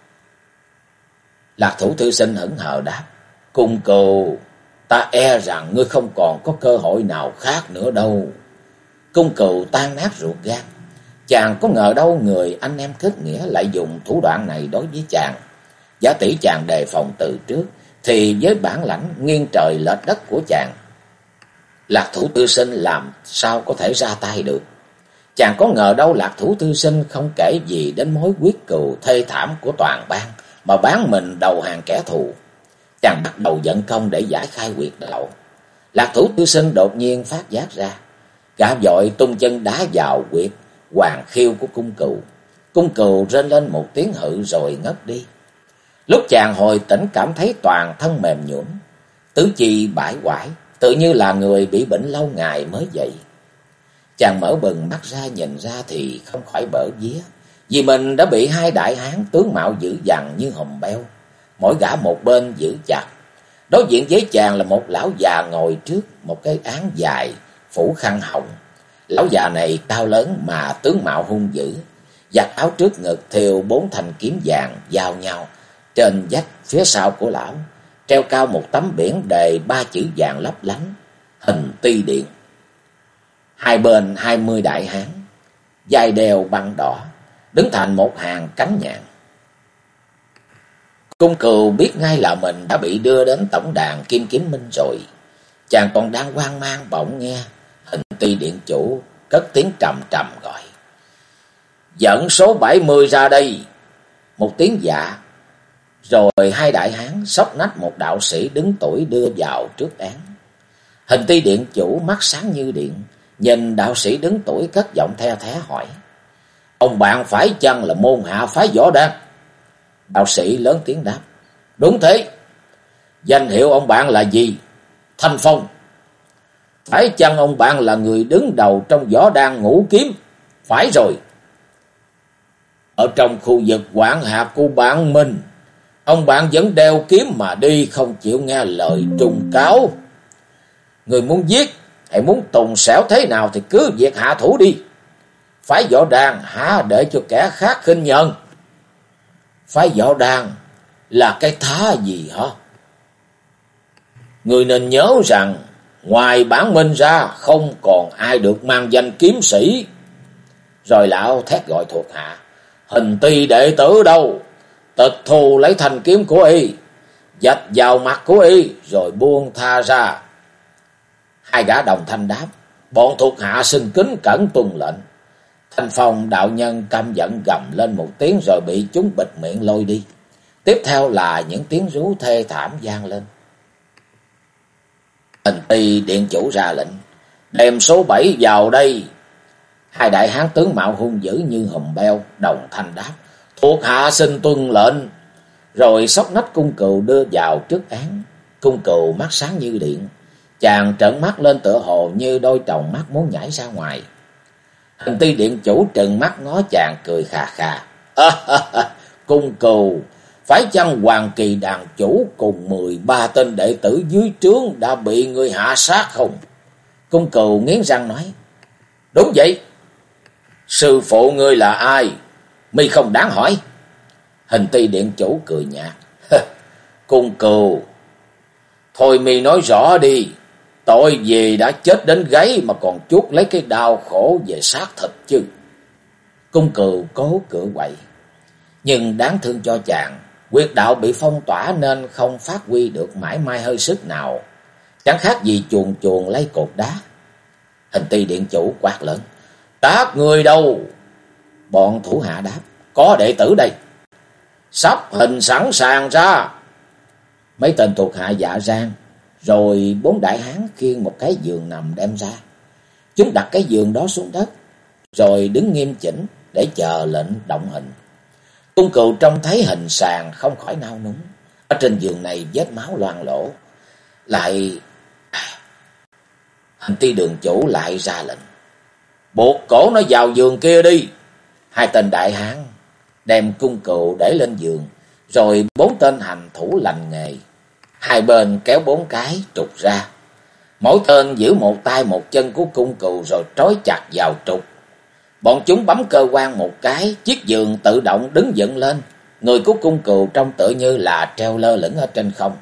Lạc Thủ thư sinh hững hờ đáp: "Cung Cừu, ta e rằng ngươi không còn có cơ hội nào khác nữa đâu." Cung Cừu tan nát ruột gan. Chàng có ngờ đâu người anh em kết nghĩa lại dùng thủ đoạn này đối với chàng. Giả tỷ chàng đề phòng từ trước, thì với bản lãnh nghiêng trời lệch đất của chàng, Lạc Thủ tư sinh làm sao có thể ra tay được. Chàng có ngờ đâu Lạc Thủ tư sinh không kể gì đến mối quyết cừu thê thảm của toàn bang, mà bán mình đầu hàng kẻ thù. Chàng bắt đầu dẫn công để giải khai huyệt đạo. Lạc Thủ tư sinh đột nhiên phát giác ra, gã vội tung chân đá vào huyệt hoàng khiêu của Cung Cừu. Cung Cừu rên lên một tiếng hự rồi ngất đi. Lúc chàng hồi tỉnh cảm thấy toàn thân mềm nhũn, tứ chi bãi quải, tự như là người bị bệnh lâu ngày mới dậy. Chàng mở bừng mắt ra nhìn ra thì không khỏi bở vía, vì mình đã bị hai đại hán tướng mạo dữ dằn như hùm beo, mỗi gã một bên giữ chặt. Đối diện với chàng là một lão già ngồi trước một cái án dài phủ khăn hồng. Lão già này cao lớn mà tướng mạo hung dữ, giặt áo trước ngực thêu 4 thanh kiếm vàng giao nhau. Trên vách phía sau của lão treo cao một tấm biển đề 3 chữ vàng lấp lánh: Hình Ti Điện. Hai bên 20 đại hán, vai đeo băng đỏ, đứng thành một hàng cánh nhạn. Cung Cừu biết ngay là mình đã bị đưa đến tổng đàn Kim Kiếm Minh rồi. Chàng còn đang hoang mang, bỗng nghe Hình Ti Điện chủ cất tiếng trầm trầm gọi: "Dẫn số 70 ra đây." Một tiếng dạ, rồi hai đại hán xốc nách một đạo sĩ đứng tuổi đưa vào trước án. Hình Ti Điện chủ mắt sáng như điện, nhìn đạo sĩ đứng tuổi cất giọng the thé hỏi: "Ông bạn phải chăng là môn hạ phái Võ Đan?" Đạo sĩ lớn tiếng đáp: "Đúng thế." "Danh hiệu ông bạn là gì?" "Thanh Phong." "Phải chăng ông bạn là người đứng đầu trong Võ Đan Ngũ Kiếm?" "Phải rồi." "Ở trong khu vực quản hạt của Bản Minh, ông bạn vẫn đeo kiếm mà đi, không chịu nghe lời trùng cáo. Người muốn giết hay muốn tùng xẻo thế nào thì cứ việc hạ thủ đi. Phái Võ Đan há để cho kẻ khác khinh nhờn?" "Phái Võ Đan là cái thá gì hả? Người nên nhớ rằng ngoài Bản Minh ra không còn ai được mang danh kiếm sĩ." Rồi lão thét gọi thuộc hạ: "Hình Ti đệ tử đâu? Tịch thu lấy thanh kiếm của y, vạch vào mặt của y rồi buông tha ra." Hai gã đồng thanh đáp: "Bọn thuộc hạ xin kính cẩn tuân lệnh." Thanh Phong đạo nhân căm giận gầm lên một tiếng rồi bị chúng bịt miệng lôi đi. Tiếp theo là những tiếng rú thê thảm vang lên. Hình Ti điện chủ ra lệnh, đem số 7 vào đây. Hai đại hán tướng mạo hung dữ như hùm beo, đồng thanh đáp, thuộc hạ xin tuân lệnh. Rồi xốc nách cung cừu đưa vào trước án. Cung cừu mắt sáng như điện, chàng trợn mắt lên tựa hồ như đôi tròng mắt muốn nhảy ra ngoài. Hình Ti điện chủ trừng mắt ngó chàng cười khà khà. Cung cừu, phải chăng Hoàng Kỳ đàn chủ cùng 13 tên đệ tử dưới trướng đã bị người hạ sát không? Cung cừu nghiến răng nói, đúng vậy. Sư phụ ngươi là ai? Mi không đáng hỏi. Hình Ti điện chủ cười nhạt. Cung cừu, thôi mi nói rõ đi. Tội gì đã chết đến gáy mà còn chuốc lấy cái đau khổ về xác thịt chứ? Cung cừu cố cựa quậy. Nhưng đáng thương cho chàng, huyệt đạo bị phong tỏa nên không phát huy được mảy may hơi sức nào. Chẳng khác gì chuồn chuồn lấy cột đá. Hình Ti điện chủ quát lớn, các người đâu? Bọn thủ hạ đáp, có đệ tử đây. Sắp hình sẵn sàng ra. Mấy tên thuộc hạ dạ rang, rồi 4 đại hán khiêng một cái giường nằm đem ra. Chúng đặt cái giường đó xuống đất, rồi đứng nghiêm chỉnh để chờ lệnh động hình. Cung cừu trông thấy hình sàn không khỏi nao núng. Ở trên giường này vết máu loang lổ. Lại Hình Ti đường chủ lại ra lệnh, buộc cổ nó vào giường kia đi. Hai tên đại hán đem cung cừu để lên giường, rồi 4 tên hành thủ lành nghề hai bên kéo 4 cái trục ra. Mỗi tên giữ một tay một chân của cung cừu rồi trói chặt vào trục. Bọn chúng bấm cơ quan một cái, chiếc giường tự động đứng dựng lên. Người của cung cừu trông tựa như là treo lơ lửng ở trên không.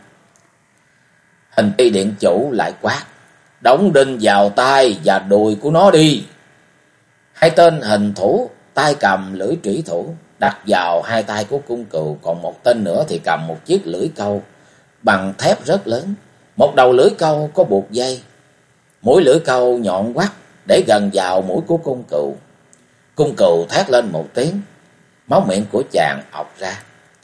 Hình Ti điện chủ lại quát, đóng đinh vào tay và đùi của nó đi. Hai tên hình thủ tay cầm lưỡi trủy thủ đặt vào hai tay của cung cừu, còn một tên nữa thì cầm một chiếc lưỡi câu bằng thép rất lớn. Một đầu lưỡi câu có buộc dây, mũi lưỡi câu nhọn quắt để gần vào mũi của cung cừu. Cung cừu thét lên một tiếng, máu miệng của chàng ọc ra.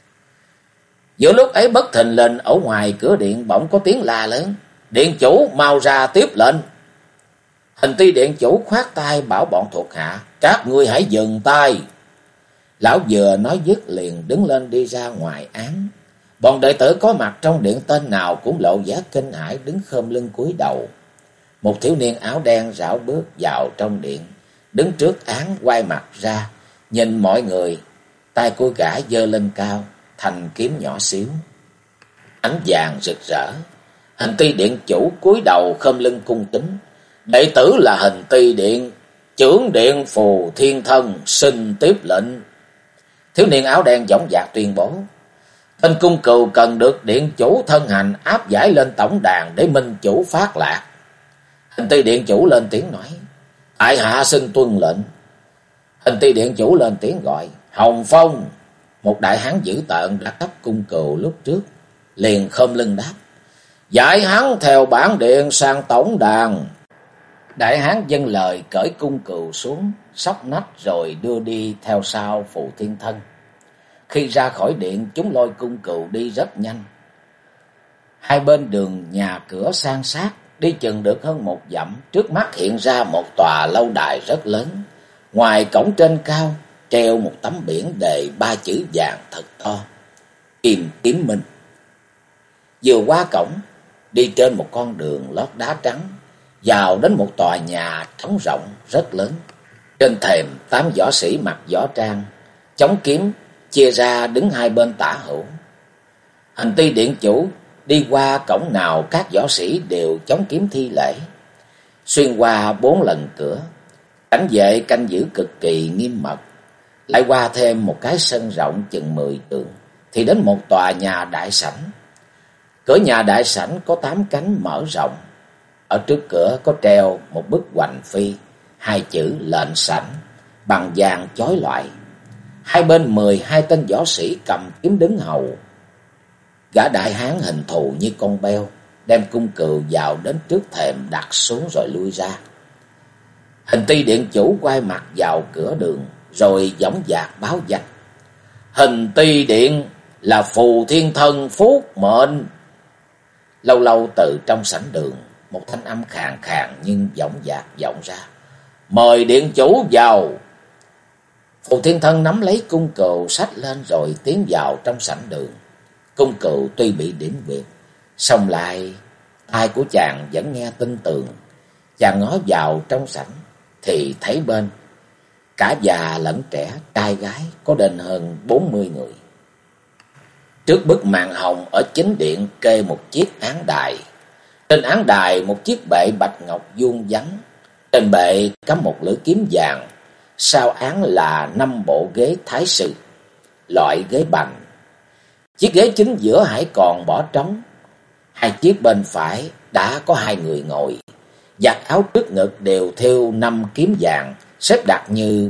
Giữa lúc ấy bất thình lình ở ngoài cửa điện bỗng có tiếng la lớn, điện chủ mau ra tiếp lệnh. Hình Ti điện chủ khoát tay bảo bọn thuộc hạ, các ngươi hãy dừng tay. Lão vừa nói dứt liền đứng lên đi ra ngoài án. Bọn đệ tử có mặt trong điện tên nào cũng lộ vẻ kinh hãi, đứng khom lưng cúi đầu. Một thiếu niên áo đen rảo bước vào trong điện, đứng trước án quay mặt ra, nhìn mọi người. Tay của gã giơ lên cao, thanh kiếm nhỏ xíu, ánh vàng rực rỡ. Hình Ti điện chủ cúi đầu khom lưng cung kính, đệ tử là Hình Ti điện chưởng điện Phù Thiên Thân xin tiếp lệnh. Thiếu niên áo đen dõng dạc tuyên bố, tên cung cừu cần được điện chủ thân hành áp giải lên tổng đàn để minh chủ phát lạc. Hình Ti điện chủ lên tiếng nói, tại hạ xin tuân lệnh. Hình Ti điện chủ lên tiếng gọi, Hồng Phong. Một đại hán dữ tợn đã cấp cung cừu lúc trước, liền khom lưng đáp, giải hắn theo bản điện sang tổng đàn. Đại hán dâng lời cởi cung cừu xuống, xốc nách rồi đưa đi theo sau Phù Thiên Thân. Khi ra khỏi điện, chúng lôi cung cừu đi rất nhanh. Hai bên đường nhà cửa san sát, đi chừng được hơn 1 dặm, trước mắt hiện ra một tòa lâu đài rất lớn. Ngoài cổng trên cao treo một tấm biển đề 3 chữ vàng thật to, Kim Kiếm Minh. Vừa qua cổng, đi trên một con đường lót đá trắng, vào đến một tòa nhà trống rộng rất lớn. Trên thềm 8 võ sĩ mặc võ trang, chống kiếm chia ra đứng hai bên tả hữu. Hình Ti điện chủ đi qua cổng nào các võ sĩ đều chống kiếm thi lễ. Xuyên qua 4 lần cửa, cảnh vệ canh giữ cực kỳ nghiêm mật. Lại qua thêm một cái sân rộng chừng 10 trượng thì đến một tòa nhà đại sảnh. Cửa nhà đại sảnh có 8 cánh mở rộng. Ở trước cửa có treo một bức hoành phi, 2 chữ lệnh sảnh bằng vàng chói lọi. Hai bên 12 tên võ sĩ cầm kiếm đứng hầu. Gã đại hán hình thù như con beo, đem cung cừu vào đến trước thềm đặt xuống rồi lui ra. Hình Ti điện chủ quay mặt vào cửa đường, rồi dõng dạc báo danh, Hình Ti điện là Phù Thiên Thần phúc mệnh. Lâu lâu từ trong sảnh đường, một thanh âm khàn khàn nhưng dõng dạc vọng ra. Mời điện chủ vào. Phù Thiên Thân nắm lấy cung cừu xách lên rồi tiến vào trong sảnh đường. Cung cừu tuy bị điểm huyệt, song lại tai của chàng vẫn nghe tinh tường. Chàng ngó vào trong sảnh thì thấy bên cả già lẫn trẻ, trai gái có đến hơn 40 người. Trước bức màn hồng ở chính điện kê một chiếc án đài. Trên án đài một chiếc bệ bạch ngọc vuông vắn. Trên bệ cắm một lưỡi kiếm vàng. Sau án là 5 bộ ghế thái sư, loại ghế bành. Chiếc ghế chính giữa hãy còn bỏ trống. 2 chiếc bên phải đã có 2 người ngồi. Vạt áo trước ngực đều thêu 5 kiếm vàng, xếp đặt như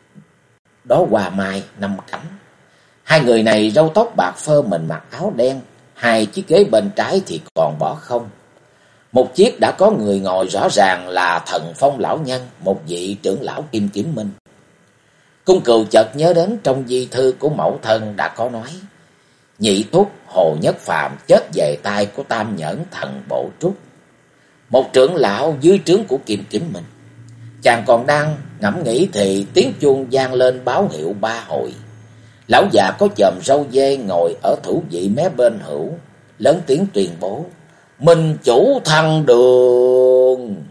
đó hoa mai 5 cánh. 2 người này râu tóc bạc phơ, mình mặc áo đen. 2 chiếc ghế bên trái thì còn bỏ không. Một chiếc đã có người ngồi, rõ ràng là Thần Phong lão nhân, một vị trưởng lão Kim Kiếm Minh. Cung cừu chợt nhớ đến trong di thư của mẫu thân đã có nói, nhị thúc Hồ Nhất Phàm chết về tay của Tam Nhẫn Thần Bộ Trúc, một trưởng lão dưới trướng của Kim Kiếm Minh. Chàng còn đang ngẫm nghĩ thì tiếng chuông vang lên báo hiệu 3 hồi. Lão già có chòm râu dê ngồi ở thủ vị mé bên hữu, lớn tiếng tuyên bố, Minh chủ thăng đường.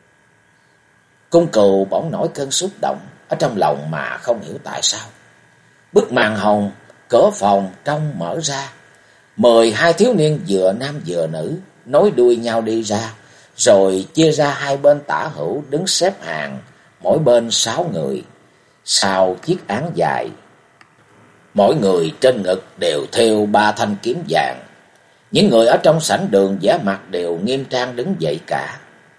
Cung cừu bỗng nổi cơn xúc động ở trong lòng mà không hiểu tại sao. Bức màn hồng, cửa phòng trong mở ra. 12 thiếu niên vừa nam vừa nữ nối đuôi nhau đi ra, rồi chia ra 2 bên tả hữu đứng xếp hàng, mỗi bên 6 người. Sau chiếc án dài, mỗi người trên ngực đều thêu 3 thanh kiếm vàng. Những người ở trong sảnh đường vẻ mặt đều nghiêm trang đứng dậy cả.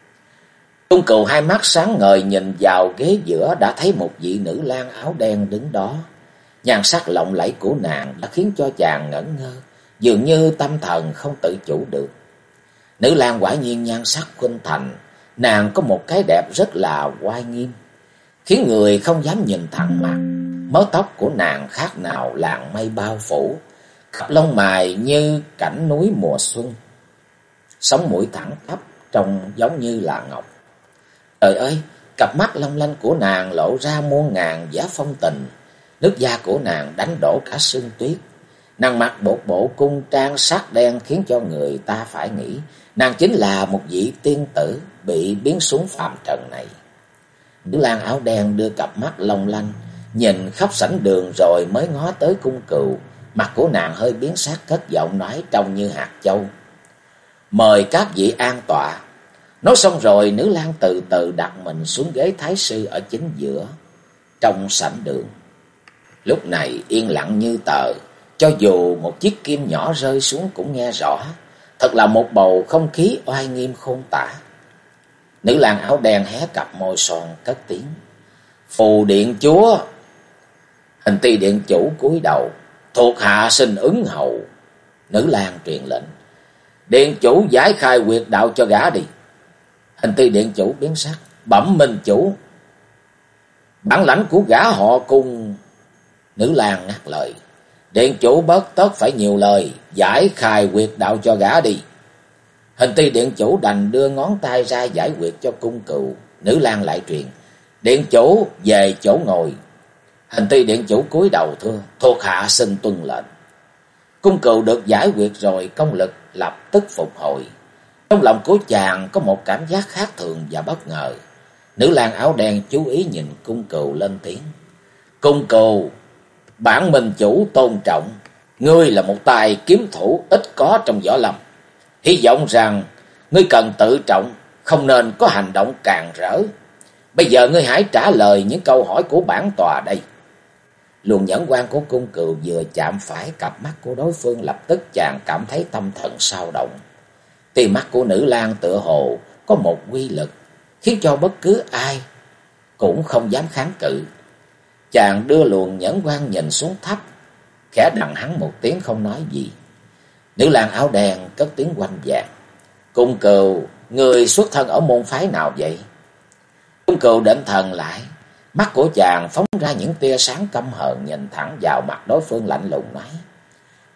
Cung cừu hai mắt sáng ngời nhìn vào ghế giữa, đã thấy một vị nữ lang áo đen đứng đó. Nhan sắc lộng lẫy của nàng đã khiến cho chàng ngẩn ngơ, dường như tâm thần không tự chủ được. Nữ lang quả nhiên nhan sắc khuynh thành, nàng có một cái đẹp rất là oai nghiêm, khiến người không dám nhìn thẳng mặt. Mớ tóc của nàng khác nào làn mây bao phủ, cặp lông mày như cảnh núi mùa xuân, sống mũi thẳng tắp trông giống như là ngọc. Trời ơi, cặp mắt long lanh của nàng lộ ra muôn ngàn vẻ phong tình, nước da của nàng đánh đổ cả sương tuyết. Nàng mặc một bộ cung trang sắc đen khiến cho người ta phải nghĩ nàng chính là một vị tiên tử bị biến xuống phàm trần này. Nữ lang áo đen đưa cặp mắt long lanh nhìn khắp sảnh đường rồi mới ngó tới cung cừu. Mặt của nàng hơi biến sắc, cất giọng nói trông như hạt châu, mời các vị an tọa. Nói xong rồi nữ lang từ từ đặt mình xuống ghế thái sư ở chính giữa trong sảnh đường. Lúc này yên lặng như tờ, cho dù một chiếc kim nhỏ rơi xuống cũng nghe rõ. Thật là một bầu không khí oai nghiêm khôn tả. Nữ lang áo đen hé cặp môi son cất tiếng, Phù điện chúa. Hình ti điện chủ cúi đầu, thuộc hạ xin ứng hầu. Nữ lang truyền lệnh, điện chủ giải khai huyệt đạo cho gã đi. Hình ti điện chủ biến sắc, bẩm minh chủ, bản lãnh của gã họ Cung. Nữ lang ngắt lời, điện chủ bất tất phải nhiều lời, giải khai huyệt đạo cho gã đi. Hình ti điện chủ đành đưa ngón tay ra giải huyệt cho cung cừu. Nữ lang lại truyền, điện chủ về chỗ ngồi. Hình ti điện chủ cúi đầu thưa, thuộc hạ xin tuân lệnh. Cung cừu được giải huyệt rồi, công lực lập tức phục hồi. Trong lòng của chàng có một cảm giác khác thường và bất ngờ. Nữ lang áo đen chú ý nhìn cung cừu lên tiếng, cung cừu, bản minh chủ tôn trọng, ngươi là một tài kiếm thủ ít có trong võ lâm. Hy vọng rằng ngươi cần tự trọng, không nên có hành động càn rỡ. Bây giờ ngươi hãy trả lời những câu hỏi của bản tòa đây. Luồng nhẫn quan của cung cừu vừa chạm phải cặp mắt của đối phương, lập tức chàng cảm thấy tâm thần xao động. Tia mắt của nữ lang tựa hồ có một quy lực, khiến cho bất cứ ai cũng không dám kháng cự. Chàng đưa luồng nhẫn quan nhìn xuống thấp, khẽ đằng hắn một tiếng không nói gì. Nữ lang áo đen cất tiếng quanh vàng, cung cừu, người xuất thân ở môn phái nào vậy? Cung cừu định thần lại, mắt của chàng phóng ra những tia sáng căm hờn, nhìn thẳng vào mặt đối phương lạnh lùng nói,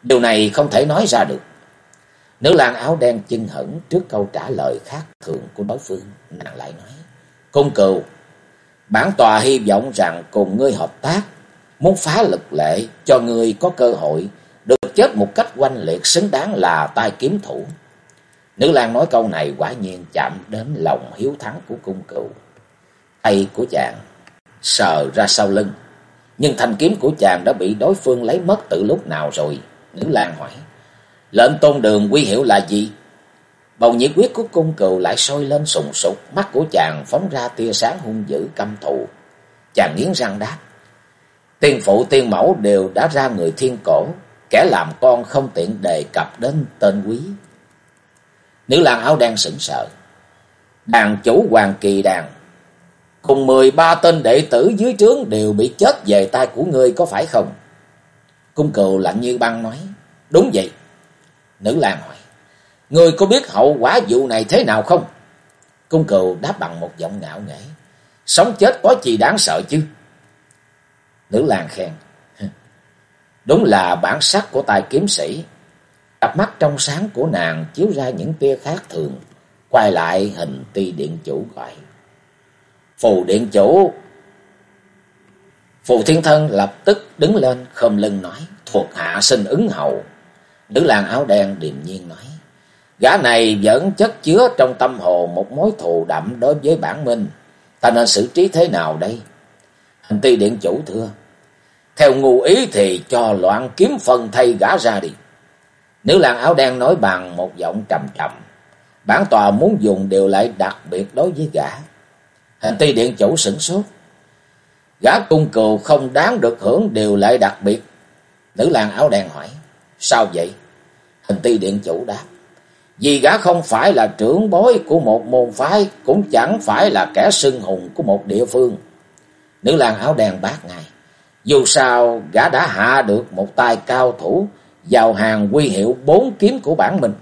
Điều này không thể nói ra được. Nữ lang áo đen chưng hửng trước câu trả lời khác thường của đối phương. Nàng lại nói: Cung Cừu, bản tòa hy vọng rằng cùng ngươi hợp tác, muốn phá lực lệ, cho ngươi có cơ hội được chết một cách oanh liệt, xứng đáng là tay kiếm thủ. Nữ lang nói câu này quả nhiên chạm đến lòng hiếu thắng của Cung Cừu. Tay của chàng sờ ra sau lưng, nhưng thanh kiếm của chàng đã bị đối phương lấy mất từ lúc nào rồi. Nữ lang hỏi: Lệnh tôn đường quy hiệu là gì? Bầu nhiệt huyết của Cung Cừu lại sôi lên sùng sục, mắt của chàng phóng ra tia sáng hung dữ căm thù. Chàng nghiến răng đáp: Tiên phụ tiên mẫu đều đã ra người thiên cổ, kẻ làm con không tiện đề cập đến tên quý. Nữ lang áo đen sững sờ: Đàn chủ Hoàng Kỳ Đàn cùng 13 tên đệ tử dưới trướng đều bị chết về tay của ngươi, có phải không? Cung Cừu lạnh như băng nói: Đúng vậy. Nữ lang hỏi: Ngươi có biết hậu quả vụ này thế nào không? Cung Cừu đáp bằng một giọng ngạo nghễ: Sống chết có gì đáng sợ chứ? Nữ lang khen: Đúng là bản sắc của tài kiếm sĩ. Cặp mắt trong sáng của nàng chiếu ra những tia khác thường, quay lại Hình Ti điện chủ gọi: Phù điện chủ. Phù Thiên Thân lập tức đứng lên khom lưng nói: Thuộc hạ xin ứng hầu. Nữ lang áo đen điềm nhiên nói: Gã này vẫn chất chứa trong tâm hồ một mối thù đậm đối với bản minh, ta nên xử trí thế nào đây? Hình Ti điện chủ thưa: Theo ngu ý thì cho loạn kiếm phần thay gã ra đi. Nữ lang áo đen nói bằng một giọng trầm trầm: Bản tòa muốn dùng điều lệ đặc biệt đối với gã. Hình Ti điện chủ sửng sốt: Gã Cung Cừu không đáng được hưởng điều lệ đặc biệt. Nữ lang áo đen hỏi: Sao vậy? Hình Ti điện chủ đáp: Vì gã không phải là trưởng bối của một môn phái, cũng chẳng phải là kẻ xưng hùng của một địa phương. Nữ lang áo đen bác ngài: Dù sao gã đã hạ được một tay cao thủ vào hàng quy hiệu 4 kiếm của bản mình,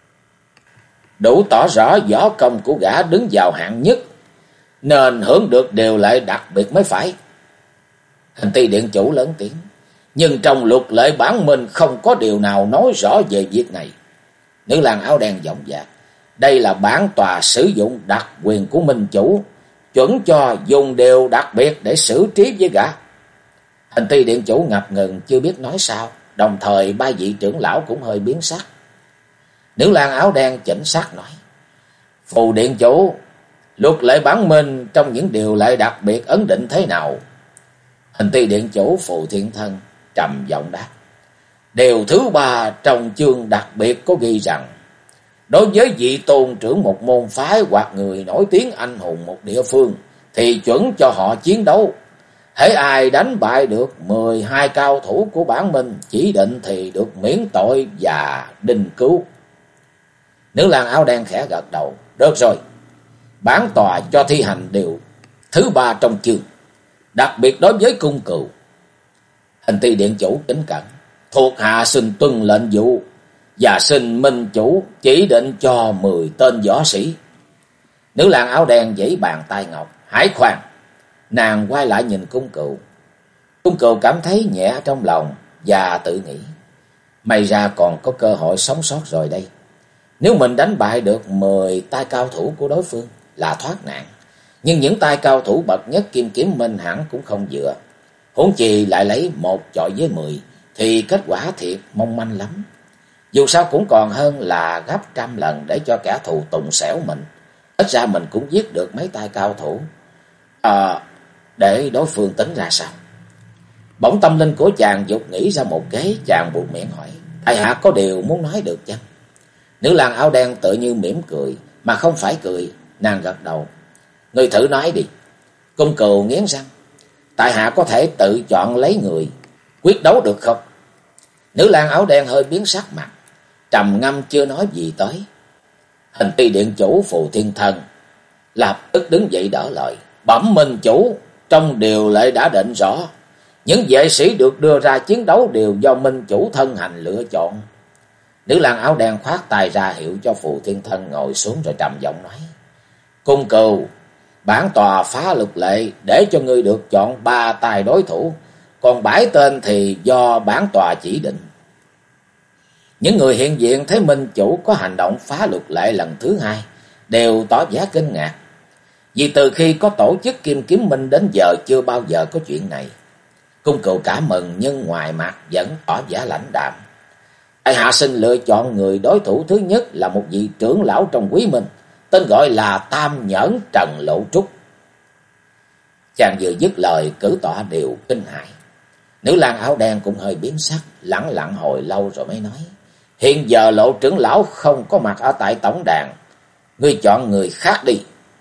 đủ tỏ rõ võ công của gã đứng vào hạng nhất, nên hưởng được điều lệ đặc biệt mới phải. Hình Ti điện chủ lớn tiếng: Nhưng trong luật lệ bản mình không có điều nào nói rõ về việc này. Nữ lang áo đen giọng dạc: Đây là bản tòa sử dụng đặc quyền của minh chủ, chuẩn cho dùng điều đặc biệt để xử trí với gã. Hình Ti điện chủ ngập ngừng chưa biết nói sao, đồng thời ba vị trưởng lão cũng hơi biến sắc. Nữ lang áo đen chỉnh sắc nói: Phù điện chủ, luật lệ bản minh trong những điều lệ đặc biệt ấn định thế nào? Hình Ti điện chủ Phù Thiên Thân trầm giọng đáp: Điều thứ 3 trong chương đặc biệt có ghi rằng, đối với vị tôn trưởng một môn phái hoặc người nổi tiếng anh hùng một địa phương, thì chuẩn cho họ chiến đấu. Hễ ai đánh bại được 12 cao thủ của bản minh chỉ định thì được miễn tội và đinh cứu. Nữ lang áo đen khẽ gật đầu: Được rồi, bản tòa cho thi hành điều thứ 3 trong chương, đặc biệt đối với Cung Cừu. Hình Ti điện chủ kính cẩn: Thuộc hạ xin tuân lệnh vụ và xin minh chủ chỉ định cho 10 tên võ sĩ. Nữ lang áo đen giãy bàn tay ngọc: Hãy khoan! Nàng quay lại nhìn Cung Cừu. Cung Cừu cảm thấy nhẹ trong lòng và tự nghĩ: May ra còn có cơ hội sống sót rồi đây. Nếu mình đánh bại được 10 tay cao thủ của đối phương là thoát nạn, nhưng những tay cao thủ bậc nhất kim kiếm minh hẳn cũng không vừa. Huống chi lại lấy 1 chọi với 10 thì kết quả thiệt mong manh lắm. Dù sao cũng còn hơn là gấp trăm lần để cho kẻ thù tùng xẻo mình. Ít ra mình cũng giết được mấy tay cao thủ. Để đối phương tính ra sao? Bỗng tâm linh của chàng dục nghĩ ra một kế, chàng buột miệng hỏi: Tại hạ có điều muốn nói được chăng? Nữ lang áo đen tự như mỉm cười mà không phải cười, nàng gật đầu: Ngươi thử nói đi. Cung Cừu nghiến răng: Tại hạ có thể tự chọn lấy người, quyết đấu được không? Nữ lang áo đen hơi biến sắc mặt, trầm ngâm chưa nói gì tới. Hình Ti điện chủ Phù Thiên Thân lập tức đứng dậy đỡ lời: Bẩm minh chủ, trong điều lệ đã định rõ, những vệ sĩ được đưa ra chiến đấu đều do minh chủ thân hành lựa chọn. Nữ lang áo đen khoát tay ra hiệu cho Phù Thiên Thân ngồi xuống rồi trầm giọng nói: Cung Cừu, bản tòa phá luật lệ để cho ngươi được chọn 3 tài đối thủ, còn 7 tên thì do bản tòa chỉ định. Những người hiện diện thấy minh chủ có hành động phá luật lệ lần thứ hai đều tỏ vẻ kinh ngạc. Vì từ khi có tổ chức Kim Kiếm Minh đến giờ chưa bao giờ có chuyện này. Cung Cừu cảm mừng nhưng ngoài mặt vẫn tỏ vẻ lãnh đạm. Tại hạ xin lựa chọn người đối thủ thứ nhất là một vị trưởng lão trong Quý Minh, tên gọi là Tam Nhẫn Trần Lộ Trúc. Chàng vừa dứt lời, cử tọa đều kinh hãi. Nữ lang áo đen cũng hơi biến sắc, lẳng lặng hồi lâu rồi mới nói: hiện giờ Lộ trưởng lão không có mặt ở tại tổng đàn, ngươi chọn người khác đi.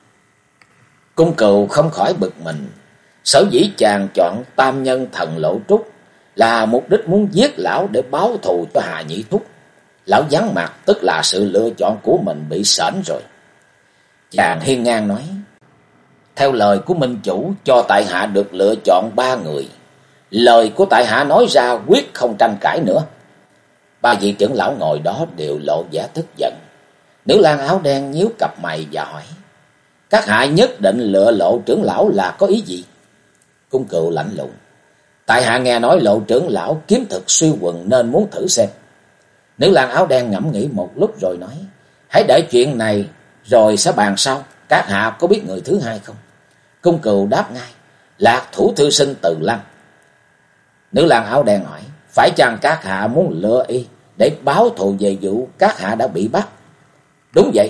Cung Cừu không khỏi bực mình. Sở dĩ chàng chọn Tam Nhân Thần Lộ Trúc là mục đích muốn giết lão để báo thù cho Hà Nhị Thúc. Lão vắng mặt tức là sự lựa chọn của mình bị sởn rồi. Chàng hiên ngang nói: theo lời của minh chủ, cho tại hạ được lựa chọn 3 người. Lời của tại hạ nói ra quyết không tranh cãi nữa. 3 vị trưởng lão ngồi đó đều lộ vẻ tức giận. Nữ lang áo đen nhíu cặp mày và hỏi: các hạ nhất định lựa Lộ trưởng lão là có ý gì? Cung Cừu lạnh lùng: tại hạ nghe nói Lộ trưởng lão kiếm thực suy quần nên muốn thử xem. Nữ lang áo đen ngẫm nghĩ một lúc rồi nói: hãy để chuyện này rồi sẽ bàn sau. Các hạ có biết người thứ hai không? Cung Cừu đáp ngay: Lạc thủ thư sinh Từ Lăng. Nữ lang áo đen hỏi: phải chăng các hạ muốn lựa y để báo thù về vụ các hạ đã bị bắt? Đúng vậy.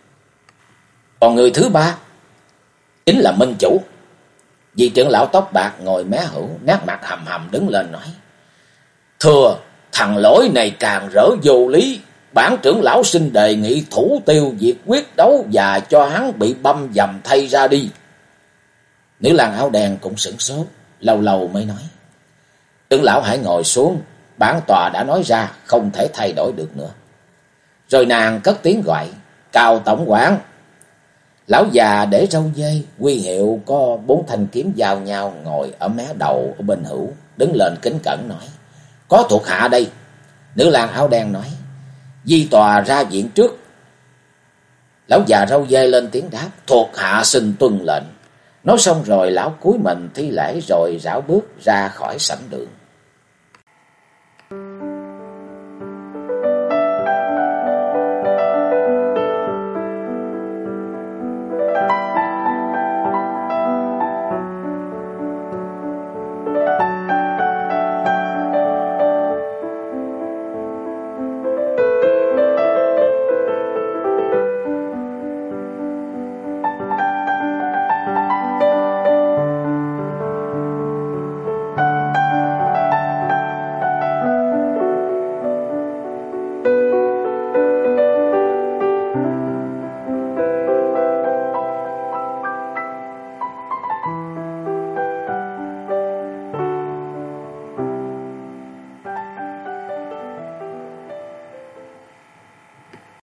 Còn người thứ ba chính là minh chủ. Vị trưởng lão tóc bạc ngồi mé hữu, nét mặt hầm hầm đứng lên nói: thưa, thằng lỗi này càng rỡ vô lý. Bản trưởng lão xin đề nghị thủ tiêu việc quyết đấu và cho hắn bị băm dầm thay ra đi. Nữ lang áo đen cũng sửng sốt, lâu lâu mới nói: trưởng lão hãy ngồi xuống, bản tòa đã nói ra không thể thay đổi được nữa. Rồi nàng cất tiếng gọi: Cao tổng quản. Lão già để râu dê, huy hiệu có 4 thanh kiếm giao nhau ngồi ở mé đầu ở bên hữu, đứng lên kính cẩn nói: có thuộc hạ đây. Nữ lang áo đen nói: di tòa ra viện trước. Lão già râu dê lên tiếng đáp: thuộc hạ xin tuân lệnh. Nói xong rồi lão cúi mình thi lễ rồi rảo bước ra khỏi sảnh đường.